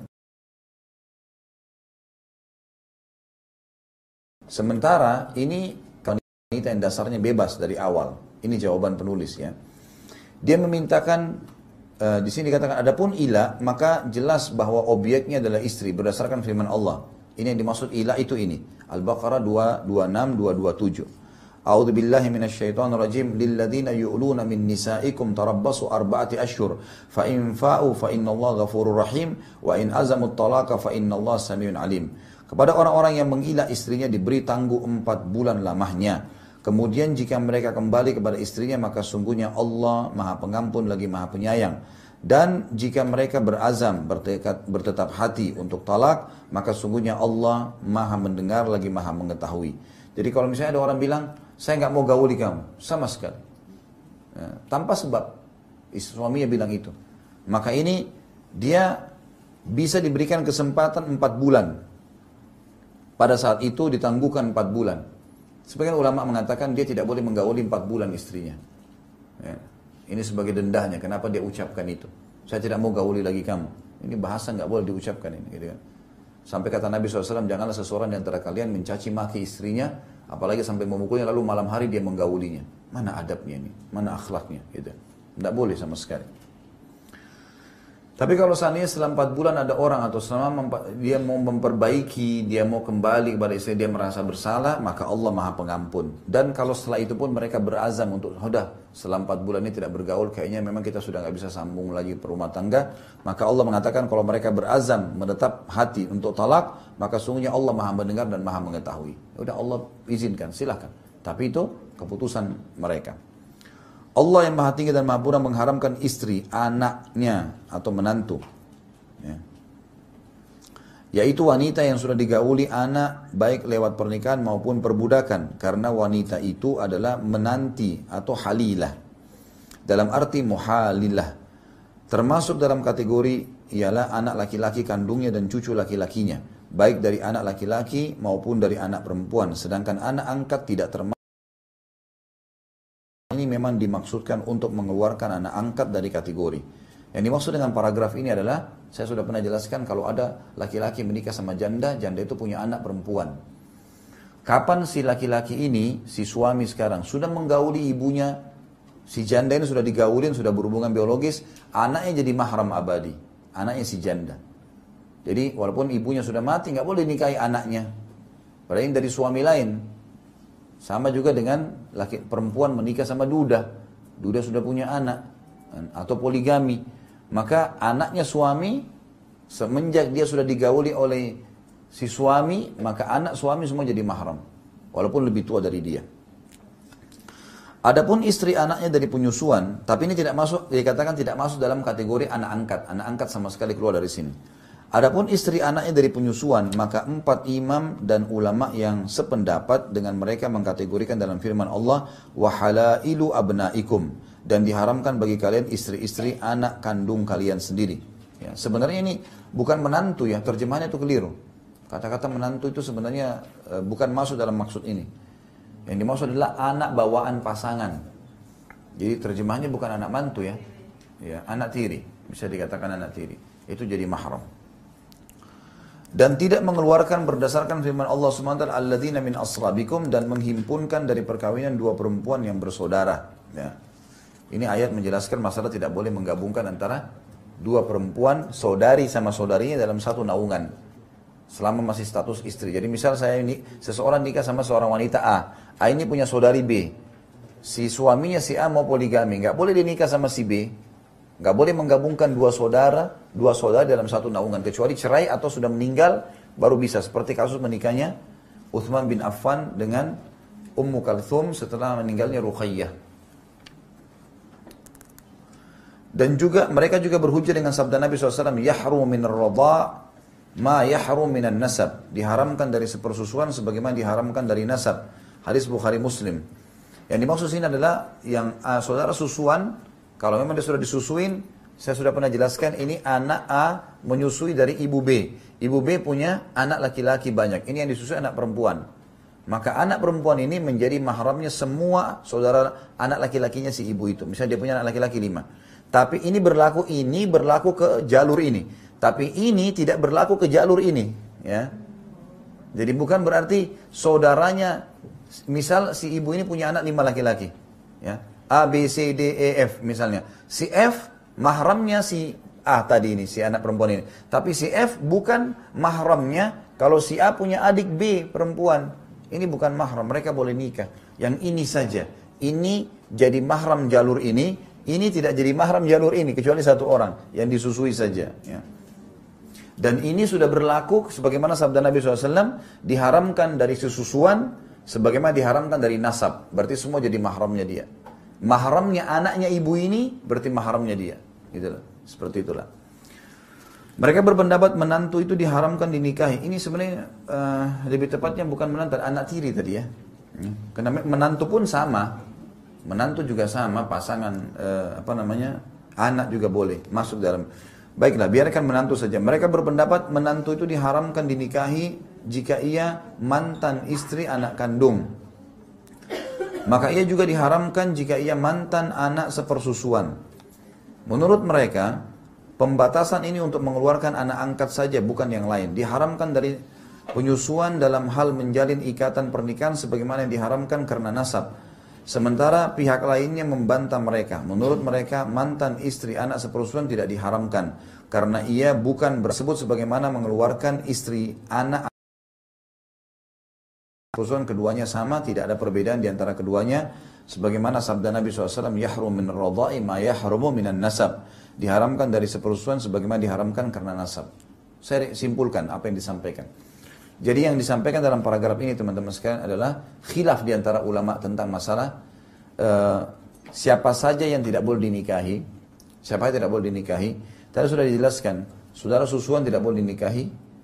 Sementara ini wanita yang dasarnya bebas dari awal. Ini jawaban penulis ya. Dia memintakan di sini dikatakan adapun ila maka jelas bahwa objeknya adalah istri berdasarkan firman Allah. Ini yang dimaksud ila itu ini. Al-Baqarah 226 227. A'udzu billahi minasyaitonir rajim lilladzina yu'luna min nisaikum tarabbasu arba'ati ashhur fa in fa'u fa innallaha ghafurur rahim wa in azamut talaqa fa innallaha samiun alim. Kepada orang-orang yang menggila istrinya diberi tangguh 4 bulan lamanya. Kemudian jika mereka kembali kepada istrinya maka sungguhnya Allah maha pengampun lagi maha penyayang. Dan jika mereka berazam bertetap hati untuk talak maka sungguhnya Allah maha mendengar lagi maha mengetahui. Jadi kalau misalnya ada orang bilang saya nggak mau gauli kamu sama sekali ya, tanpa sebab suaminya bilang itu, maka ini dia bisa diberikan kesempatan 4 bulan. Pada saat itu ditangguhkan 4 bulan. Sebagian ulama mengatakan dia tidak boleh menggauli 4 bulan istrinya. Ya. Ini sebagai dendahnya. Kenapa dia ucapkan itu? Saya tidak mau gauli lagi kamu. Ini bahasa nggak boleh diucapkan ini. Gitu kan. Sampai kata Nabi SAW, janganlah seseorang di antara kalian mencaci maki istrinya, apalagi sampai memukulnya lalu malam hari dia menggaulinya. Mana adabnya ini? Mana akhlaknya? Gitu. Tidak boleh sama sekali. Tapi kalau seandainya setelah 4 bulan ada orang atau selama dia mau memperbaiki, dia mau kembali kepada istri, dia merasa bersalah, maka Allah maha pengampun. Dan kalau setelah itu pun mereka berazam untuk, setelah 4 bulan ini tidak bergaul, kayaknya memang kita sudah nggak bisa sambung lagi berumah tangga. Maka Allah mengatakan kalau mereka berazam menetap hati untuk talak, maka sungguhnya Allah maha mendengar dan maha mengetahui. Udah Allah izinkan, silahkan. Tapi itu keputusan mereka. Allah yang maha tinggi dan maha pura mengharamkan istri, anaknya atau menantu. Ya. Yaitu wanita yang sudah digauli anak baik lewat pernikahan maupun perbudakan. Karena wanita itu adalah menanti atau halilah. Dalam arti muhalilah. Termasuk dalam kategori ialah anak laki-laki kandungnya dan cucu laki-lakinya. Baik dari anak laki-laki maupun dari anak perempuan. Sedangkan anak angkat tidak termasuk. Ini memang dimaksudkan untuk mengeluarkan anak angkat dari kategori. Yang dimaksud dengan paragraf ini adalah, saya sudah pernah jelaskan kalau ada laki-laki menikah sama janda, janda itu punya anak perempuan. Kapan si laki-laki ini, si suami sekarang, sudah menggauli ibunya, si janda ini sudah digaulin, sudah berhubungan biologis, anaknya jadi mahram abadi. Anaknya si janda. Jadi walaupun ibunya sudah mati, nggak boleh nikahi anaknya. Padahal ini dari suami lain. Sama juga dengan perempuan menikah sama duda. Duda sudah punya anak. Atau poligami. Maka anaknya suami, semenjak dia sudah digauli oleh si suami, maka anak suami semua jadi mahram. Walaupun lebih tua dari dia. Adapun istri anaknya dari penyusuan, tapi ini tidak masuk, dikatakan tidak masuk dalam kategori anak angkat. Anak angkat sama sekali keluar dari sini. Adapun istri anaknya dari penyusuan, maka 4 imam dan ulama yang sependapat dengan mereka mengkategorikan dalam firman Allah, wahalailu abnaikum, dan diharamkan bagi kalian istri-istri anak kandung kalian sendiri. Ya, sebenarnya ini bukan menantu ya, terjemahannya itu keliru. Kata-kata menantu itu sebenarnya bukan masuk dalam maksud ini. Yang dimaksud adalah anak bawaan pasangan. Jadi terjemahannya bukan anak mantu ya, ya anak tiri, bisa dikatakan anak tiri. Itu jadi mahram. Dan tidak mengeluarkan berdasarkan firman Allah SWT, alladzina min aslabikum, dan menghimpunkan dari perkawinan 2 perempuan yang bersaudara. Ya. Ini ayat menjelaskan masalah tidak boleh menggabungkan antara 2 perempuan, saudari sama saudarinya dalam satu naungan. Selama masih status istri. Jadi misal saya ini, seseorang nikah sama seorang wanita A. A ini punya saudari B. Si suaminya si A mau poligami. Nggak boleh dia nikah sama si B. Nggak boleh menggabungkan 2 saudara dalam satu naungan. Kecuali cerai atau sudah meninggal, baru bisa. Seperti kasus menikahnya Uthman bin Affan dengan Ummu Kalthum setelah meninggalnya Ruqayyah. Dan juga mereka juga berhujjah dengan sabda Nabi SAW, yahrum minar radha' ma yahrum minan nasab. Diharamkan dari sepersusuan sebagaimana diharamkan dari nasab. Hadis Bukhari Muslim. Yang dimaksud sini adalah yang saudara susuan. Kalau memang dia sudah disusuin, saya sudah pernah jelaskan, ini anak A menyusui dari ibu B. Ibu B punya anak laki-laki banyak. Ini yang disusui anak perempuan. Maka anak perempuan ini menjadi mahramnya semua saudara anak laki-lakinya si ibu itu. Misalnya dia punya anak laki-laki 5. Tapi ini berlaku ke jalur ini. Tapi ini tidak berlaku ke jalur ini. Ya. Jadi bukan berarti saudaranya, misal si ibu ini punya anak 5 laki-laki. Ya. A, B, C, D, E, F misalnya. Si F mahramnya si A tadi ini, si anak perempuan ini. Tapi si F bukan mahramnya kalau si A punya adik B perempuan. Ini bukan mahram, mereka boleh nikah. Yang ini saja. Ini jadi mahram jalur ini tidak jadi mahram jalur ini, kecuali satu orang yang disusui saja. Ya. Dan ini sudah berlaku, sebagaimana sabda Nabi SAW, diharamkan dari susuan, sebagaimana diharamkan dari nasab. Berarti semua jadi mahramnya dia. Mahramnya anaknya ibu ini berarti mahramnya dia, gitu loh. Seperti itulah. Mereka berpendapat menantu itu diharamkan dinikahi. Ini sebenarnya lebih tepatnya bukan menantu, anak tiri tadi ya. Karena menantu pun sama, menantu juga sama, pasangan anak juga boleh masuk dalam. Baiklah, biarkan menantu saja. Mereka berpendapat menantu itu diharamkan dinikahi jika ia mantan istri anak kandung. Maka ia juga diharamkan jika ia mantan anak sepersusuan. Menurut mereka, pembatasan ini untuk mengeluarkan anak angkat saja, bukan yang lain. Diharamkan dari penyusuan dalam hal menjalin ikatan pernikahan sebagaimana yang diharamkan karena nasab. Sementara pihak lainnya membantah mereka. Menurut mereka, mantan istri anak sepersusuan tidak diharamkan. Karena ia bukan bersebut sebagaimana mengeluarkan istri anak. Keputusan keduanya sama, tidak ada perbedaan di antara keduanya. Sebagaimana sabda Nabi SAW, yahrum min radha'i ma yahrumu minan nasab. Diharamkan dari sepersusuan sebagaimana diharamkan karena nasab. Saya simpulkan apa yang disampaikan. Jadi yang disampaikan dalam paragraf ini teman-teman sekalian adalah khilaf di antara ulama tentang masalah siapa saja yang tidak boleh dinikahi. Siapa yang tidak boleh dinikahi. Tadi sudah dijelaskan, saudara susuan tidak boleh dinikahi.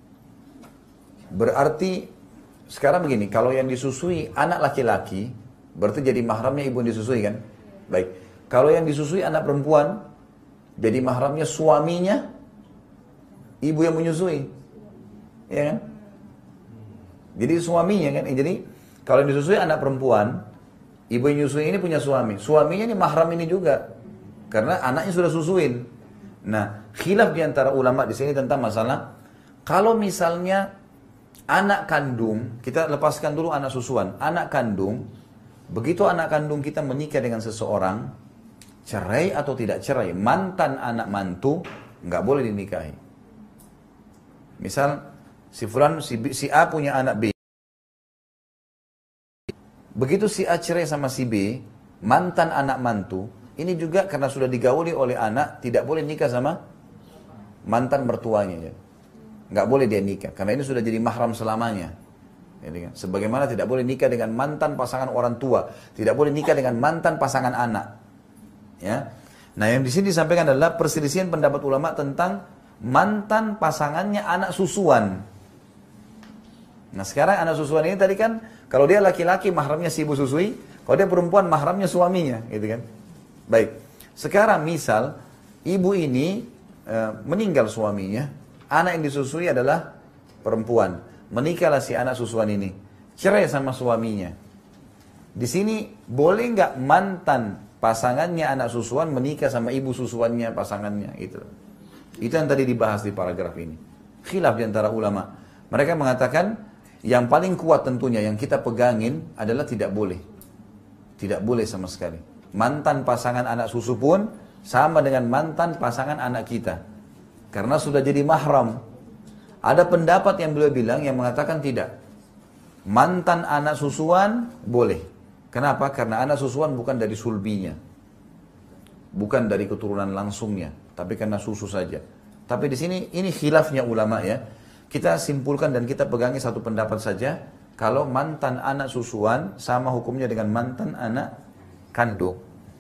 Berarti sekarang begini, kalau yang disusui anak laki-laki, berarti jadi mahramnya ibu yang disusui kan? Baik. Kalau yang disusui anak perempuan, jadi mahramnya suaminya, ibu yang menyusui. Ya kan? Jadi suaminya kan? Jadi kalau yang disusui anak perempuan, ibu yang menyusui ini punya suami. Suaminya ini mahram ini juga. Karena anaknya sudah susuin. Nah, khilaf di antara ulama di sini tentang masalah, kalau misalnya anak kandung, kita lepaskan dulu anak susuan. Anak kandung, begitu anak kandung kita menikah dengan seseorang, cerai atau tidak cerai, mantan anak mantu, nggak boleh dinikahi. Misal, si A punya anak B. Begitu si A cerai sama si B, mantan anak mantu, ini juga karena sudah digauli oleh anak, tidak boleh nikah sama mantan mertuanya. Ya. Nggak boleh dia nikah, karena ini sudah jadi mahram selamanya. Ya, sebagaimana tidak boleh nikah dengan mantan pasangan orang tua, tidak boleh nikah dengan mantan pasangan anak. Ya. Nah yang di sini disampaikan adalah perselisihan pendapat ulama tentang mantan pasangannya anak susuan. Nah sekarang anak susuan ini tadi kan, kalau dia laki-laki mahramnya si ibu susui, kalau dia perempuan mahramnya suaminya, gitu kan. Baik, sekarang misal ibu ini meninggal suaminya, anak yang disusui adalah perempuan, menikahlah si anak susuan ini, cerai sama suaminya. Di sini boleh nggak mantan pasangannya anak susuan menikah sama ibu susuannya pasangannya, gitu. Itu yang tadi dibahas di paragraf ini. Khilaf di antara ulama. Mereka mengatakan yang paling kuat tentunya yang kita pegangin adalah tidak boleh. Tidak boleh sama sekali. Mantan pasangan anak susu pun sama dengan mantan pasangan anak kita. Karena sudah jadi mahram. Ada pendapat yang beliau bilang yang mengatakan tidak. Mantan anak susuan boleh. Kenapa? Karena anak susuan bukan dari sulbinya. Bukan dari keturunan langsungnya. Tapi karena susu saja. Tapi di sini ini khilafnya ulama ya. Kita simpulkan dan kita pegangi satu pendapat saja. Kalau mantan anak susuan sama hukumnya dengan mantan anak kandung.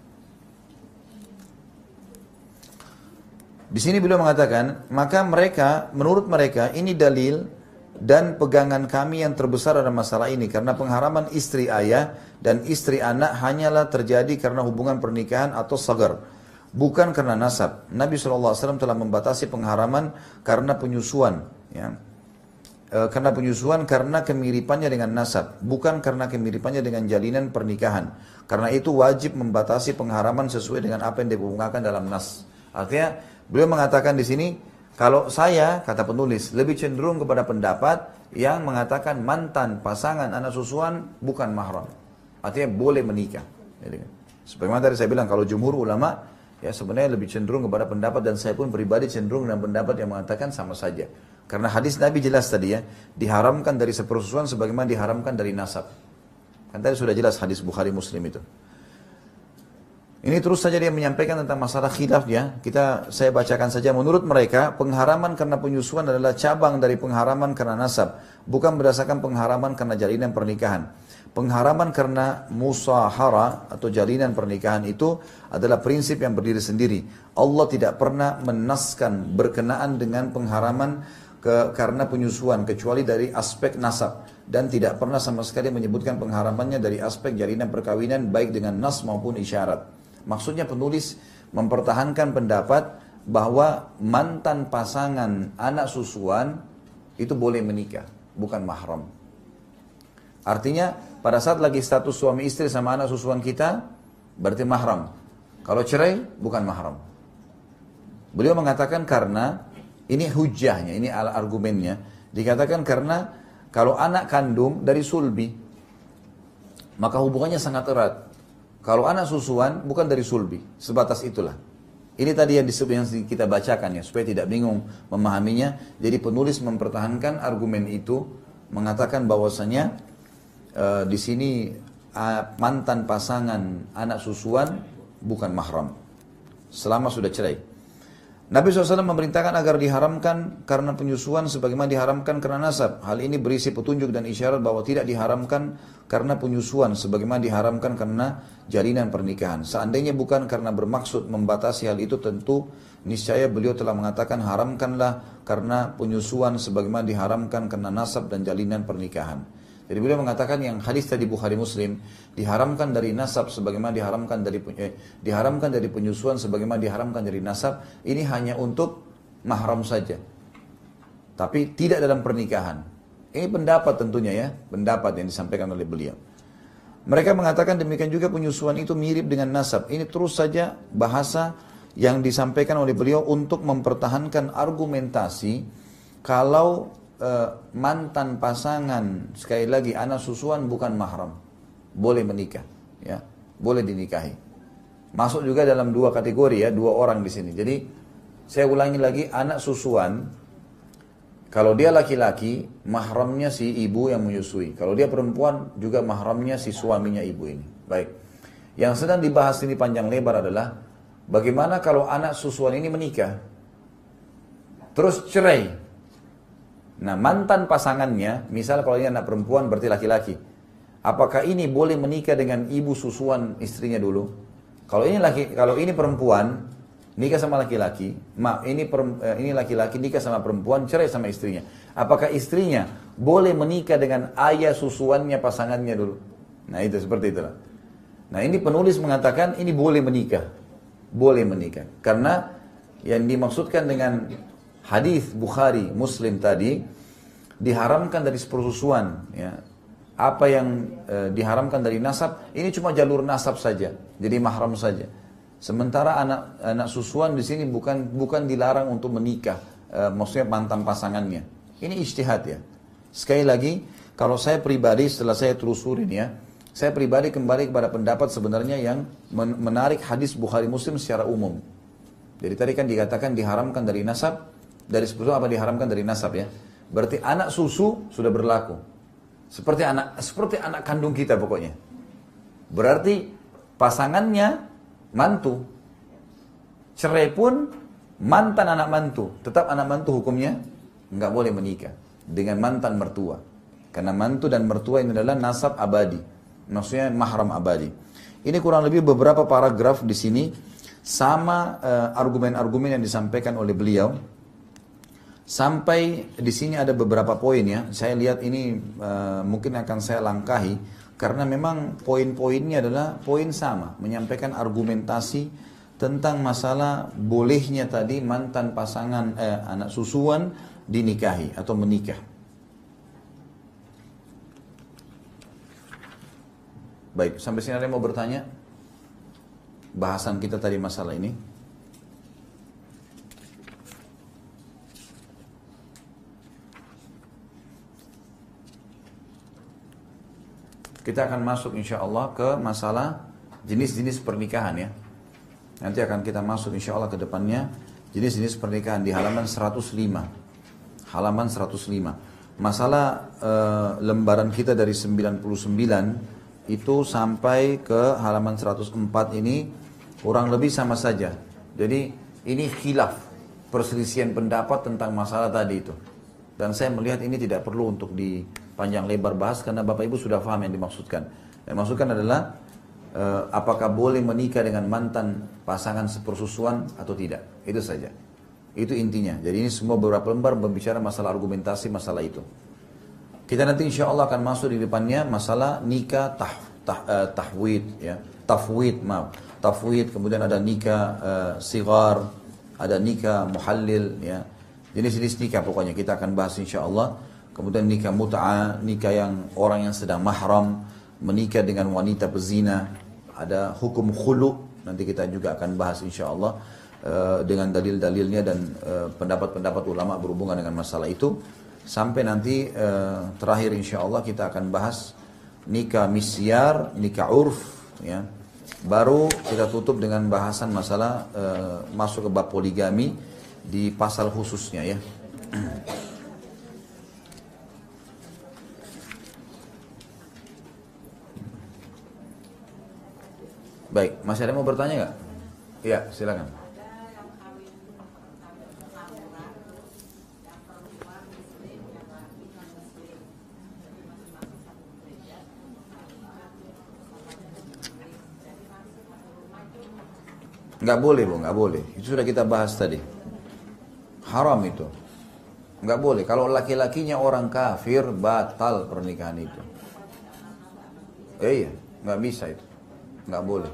Di sini beliau mengatakan, maka mereka, menurut mereka ini dalil dan pegangan kami yang terbesar dalam masalah ini. Karena pengharaman istri ayah dan istri anak hanyalah terjadi karena hubungan pernikahan atau sagar. Bukan karena nasab. Nabi SAW telah membatasi pengharaman karena penyusuan. Ya. Karena penyusuan karena kemiripannya dengan nasab. Bukan karena kemiripannya dengan jalinan pernikahan. Karena itu wajib membatasi pengharaman sesuai dengan apa yang dibungakan dalam nas. Artinya beliau mengatakan di sini, kalau saya, kata penulis, lebih cenderung kepada pendapat yang mengatakan mantan pasangan anak susuan bukan mahram. Artinya boleh menikah. Jadi, sebagaimana tadi saya bilang, kalau jumhur ulama, ya sebenarnya lebih cenderung kepada pendapat, dan saya pun pribadi cenderung dengan pendapat yang mengatakan sama saja. Karena hadis Nabi jelas tadi ya, diharamkan dari sepersusuan sebagaimana diharamkan dari nasab. Kan tadi sudah jelas hadis Bukhari Muslim itu. Ini terus saja dia menyampaikan tentang masalah khilaf ya. Saya bacakan saja. Menurut mereka, pengharaman karena penyusuan adalah cabang dari pengharaman karena nasab, bukan berdasarkan pengharaman karena jalinan pernikahan. Pengharaman karena musahara atau jalinan pernikahan itu adalah prinsip yang berdiri sendiri. Allah tidak pernah menaskan berkenaan dengan pengharaman karena penyusuan kecuali dari aspek nasab, dan tidak pernah sama sekali menyebutkan pengharamannya dari aspek jalinan perkawinan baik dengan nas maupun isyarat. Maksudnya penulis mempertahankan pendapat bahwa mantan pasangan anak susuan itu boleh menikah, bukan mahram. Artinya pada saat lagi status suami istri sama anak susuan kita, berarti mahram. Kalau cerai, bukan mahram. Beliau mengatakan karena, ini hujahnya, ini argumennya, dikatakan karena kalau anak kandung dari sulbi, maka hubungannya sangat erat. Kalau anak susuan bukan dari sulbi, sebatas itulah. Ini tadi yang kita bacakan ya, supaya tidak bingung memahaminya. Jadi penulis mempertahankan argumen itu, mengatakan bahwasanya di sini mantan pasangan anak susuan bukan mahram, selama sudah cerai. Nabi SAW memerintahkan agar diharamkan karena penyusuan sebagaimana diharamkan karena nasab. Hal ini berisi petunjuk dan isyarat bahwa tidak diharamkan karena penyusuan sebagaimana diharamkan karena jalinan pernikahan. Seandainya bukan karena bermaksud membatasi hal itu, tentu niscaya beliau telah mengatakan haramkanlah karena penyusuan sebagaimana diharamkan karena nasab dan jalinan pernikahan. Jadi beliau mengatakan yang hadis tadi Bukhari Muslim diharamkan dari nasab sebagaimana diharamkan dari penyusuan sebagaimana diharamkan dari nasab, ini hanya untuk mahram saja. Tapi tidak dalam pernikahan. Ini pendapat tentunya ya, pendapat yang disampaikan oleh beliau. Mereka mengatakan demikian juga penyusuan itu mirip dengan nasab. Ini terus saja bahasa yang disampaikan oleh beliau untuk mempertahankan argumentasi kalau mantan pasangan, sekali lagi anak susuan bukan mahram, boleh menikah, ya, boleh dinikahi. Masuk juga dalam dua kategori ya, dua orang di sini. Jadi saya ulangi lagi, anak susuan Kalau dia laki-laki, mahramnya si ibu yang menyusui. Kalau dia perempuan, juga mahramnya si suaminya ibu ini. Baik. Yang sedang dibahas ini panjang lebar adalah bagaimana kalau anak susuan ini menikah, terus cerai. Nah, mantan pasangannya, misal kalau ini anak perempuan berarti laki-laki. Apakah ini boleh menikah dengan ibu susuan istrinya dulu? Kalau ini perempuan nikah sama laki-laki, ini laki-laki nikah sama perempuan, cerai sama istrinya. Apakah istrinya boleh menikah dengan ayah susuannya pasangannya dulu? Nah, itu seperti itulah. Nah, ini penulis mengatakan ini boleh menikah. Boleh menikah. Karena yang dimaksudkan dengan hadis Bukhari, Muslim tadi, diharamkan dari persusuan, ya. Apa yang diharamkan dari nasab, ini cuma jalur nasab saja, jadi mahram saja. Sementara anak susuan di sini bukan dilarang untuk menikah, maksudnya mantan pasangannya. Ini ijtihad ya. Sekali lagi, kalau saya pribadi setelah saya telusurin ya, saya pribadi kembali kepada pendapat sebenarnya yang menarik hadis Bukhari Muslim secara umum. Jadi tadi kan dikatakan diharamkan dari nasab, dari sebetulnya apa diharamkan dari nasab ya? Berarti anak susu sudah berlaku. Seperti anak kandung kita pokoknya. Berarti pasangannya mantu. Cerai pun mantan anak mantu. Tetap anak mantu hukumnya nggak boleh menikah dengan mantan mertua. Karena mantu dan mertua ini adalah nasab abadi. Maksudnya mahram abadi. Ini kurang lebih beberapa paragraf di sini sama argumen-argumen yang disampaikan oleh beliau. Sampai di sini ada beberapa poin ya. Saya lihat ini mungkin akan saya langkahi karena memang poin-poinnya adalah poin sama, menyampaikan argumentasi tentang masalah bolehnya tadi mantan pasangan anak susuan dinikahi atau menikah. Baik, sampai sini ada yang mau bertanya? Bahasan kita tadi masalah ini. Kita akan masuk insya Allah ke masalah jenis-jenis pernikahan ya. Nanti akan kita masuk insya Allah ke depannya jenis-jenis pernikahan di halaman 105. Halaman 105. Masalah lembaran kita dari 99 itu sampai ke halaman 104 ini kurang lebih sama saja. Jadi ini khilaf, perselisihan pendapat tentang masalah tadi itu. Dan saya melihat ini tidak perlu untuk panjang lebar bahas karena Bapak Ibu sudah paham yang dimaksudkan. Yang dimaksudkan adalah apakah boleh menikah dengan mantan pasangan sepersusuan atau tidak. Itu saja. Itu intinya. Jadi ini semua beberapa lembar berbicara masalah argumentasi masalah itu. Kita nanti insya Allah akan masuk di depannya masalah nikah tahwid ya. Tafwid, kemudian ada nikah sigar, ada nikah muhallil ya. Jenis-jenis nikah pokoknya kita akan bahas insya Allah. Kemudian nikah mut'ah, nikah yang orang yang sedang mahram, menikah dengan wanita pezina, ada hukum khulu, nanti kita juga akan bahas insya Allah dengan dalil-dalilnya dan pendapat-pendapat ulama berhubungan dengan masalah itu. Sampai nanti terakhir insya Allah kita akan bahas nikah misyar, nikah urf, ya. Baru kita tutup dengan bahasan masalah masuk ke bab poligami di pasal khususnya ya. Baik, masih ada yang mau bertanya nggak? Iya, silakan. Nggak boleh, Bu, nggak boleh. Itu sudah kita bahas tadi. Haram itu. Nggak boleh. Kalau laki-lakinya orang kafir, batal pernikahan itu. Iya, nggak bisa itu. Nggak boleh.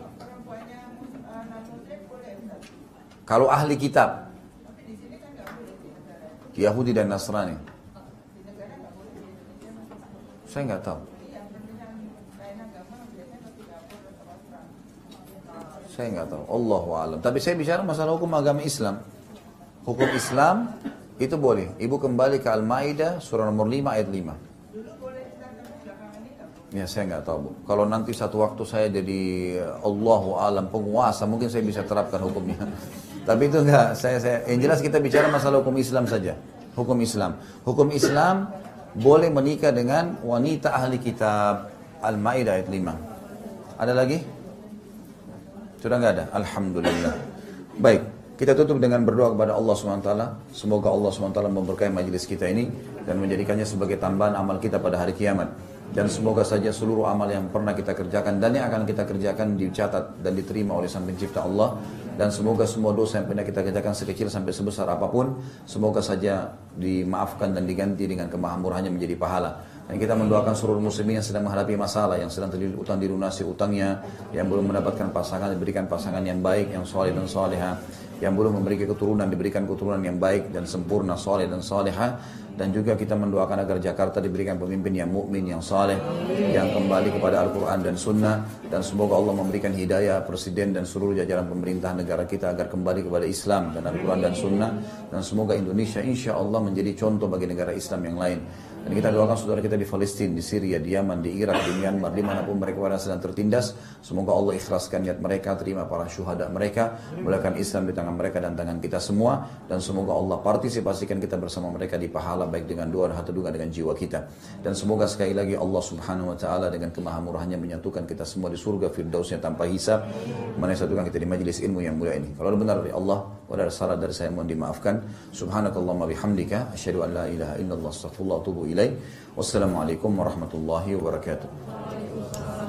Kalau ahli kitab, Yahudi dan Nasrani, saya nggak tahu. Saya nggak tahu. Allahu a'lam. Tapi saya bicara masalah hukum agama Islam. Hukum Islam itu boleh. Ibu kembali ke Al-Maidah surah nomor 5 ayat 5. Ya saya nggak tahu, Bu. Kalau nanti satu waktu saya jadi Allahu a'lam penguasa, mungkin saya bisa terapkan hukumnya. Tapi itu enggak, yang jelas kita bicara masalah hukum Islam saja. Hukum Islam. Hukum Islam boleh menikah dengan wanita ahli kitab. Al-Maidah ayat 5. Ada lagi? Sudah nggak ada? Alhamdulillah. Baik, kita tutup dengan berdoa kepada Allah SWT. Semoga Allah SWT memberkahi majelis kita ini dan menjadikannya sebagai tambahan amal kita pada hari kiamat. Dan semoga saja seluruh amal yang pernah kita kerjakan dan yang akan kita kerjakan dicatat dan diterima oleh Sang Pencipta Allah. Dan semoga semua dosa yang pernah kita kerjakan sekecil sampai sebesar apapun, semoga saja dimaafkan dan diganti dengan kemahamurahannya menjadi pahala. Dan kita mendoakan seluruh muslimin yang sedang menghadapi masalah, yang sedang terlilit utang dilunasi utangnya, yang belum mendapatkan pasangan diberikan pasangan yang baik, yang soleh dan soleha, yang belum memberikan keturunan diberikan keturunan yang baik dan sempurna, soleh dan soleha. Dan juga kita mendoakan agar Jakarta diberikan pemimpin yang mukmin, yang saleh, yang kembali kepada Al-Quran dan Sunnah. Dan semoga Allah memberikan hidayah Presiden dan seluruh jajaran pemerintah negara kita agar kembali kepada Islam dan Al-Quran dan Sunnah. Dan semoga Indonesia insya Allah menjadi contoh bagi negara Islam yang lain. Dan kita doakan saudara kita di Palestina, di Syria, di Yaman, di Irak, di Myanmar, dimanapun mereka berada sedang tertindas. Semoga Allah ikhlaskan niat mereka, terima para syuhada mereka, mulakan Islam di tangan mereka dan tangan kita semua. Dan semoga Allah partisipasikan kita bersama mereka di pahala, baik dengan doa dan hati juga dengan jiwa kita. Dan semoga sekali lagi Allah Subhanahu Wa Taala dengan kemahamurahannya menyatukan kita semua di surga firdausnya tanpa hisab, menyatukan kita di majelis ilmu yang mulia ini. Kalau benar dari Allah, kalau ada salah dari saya mohon dimaafkan. Subhanakallahumma bihamdika, asyhadu an la ilaha illallah, astaghfirullah wa atubu ilaih. Wassalamualaikum warahmatullahi wabarakatuh.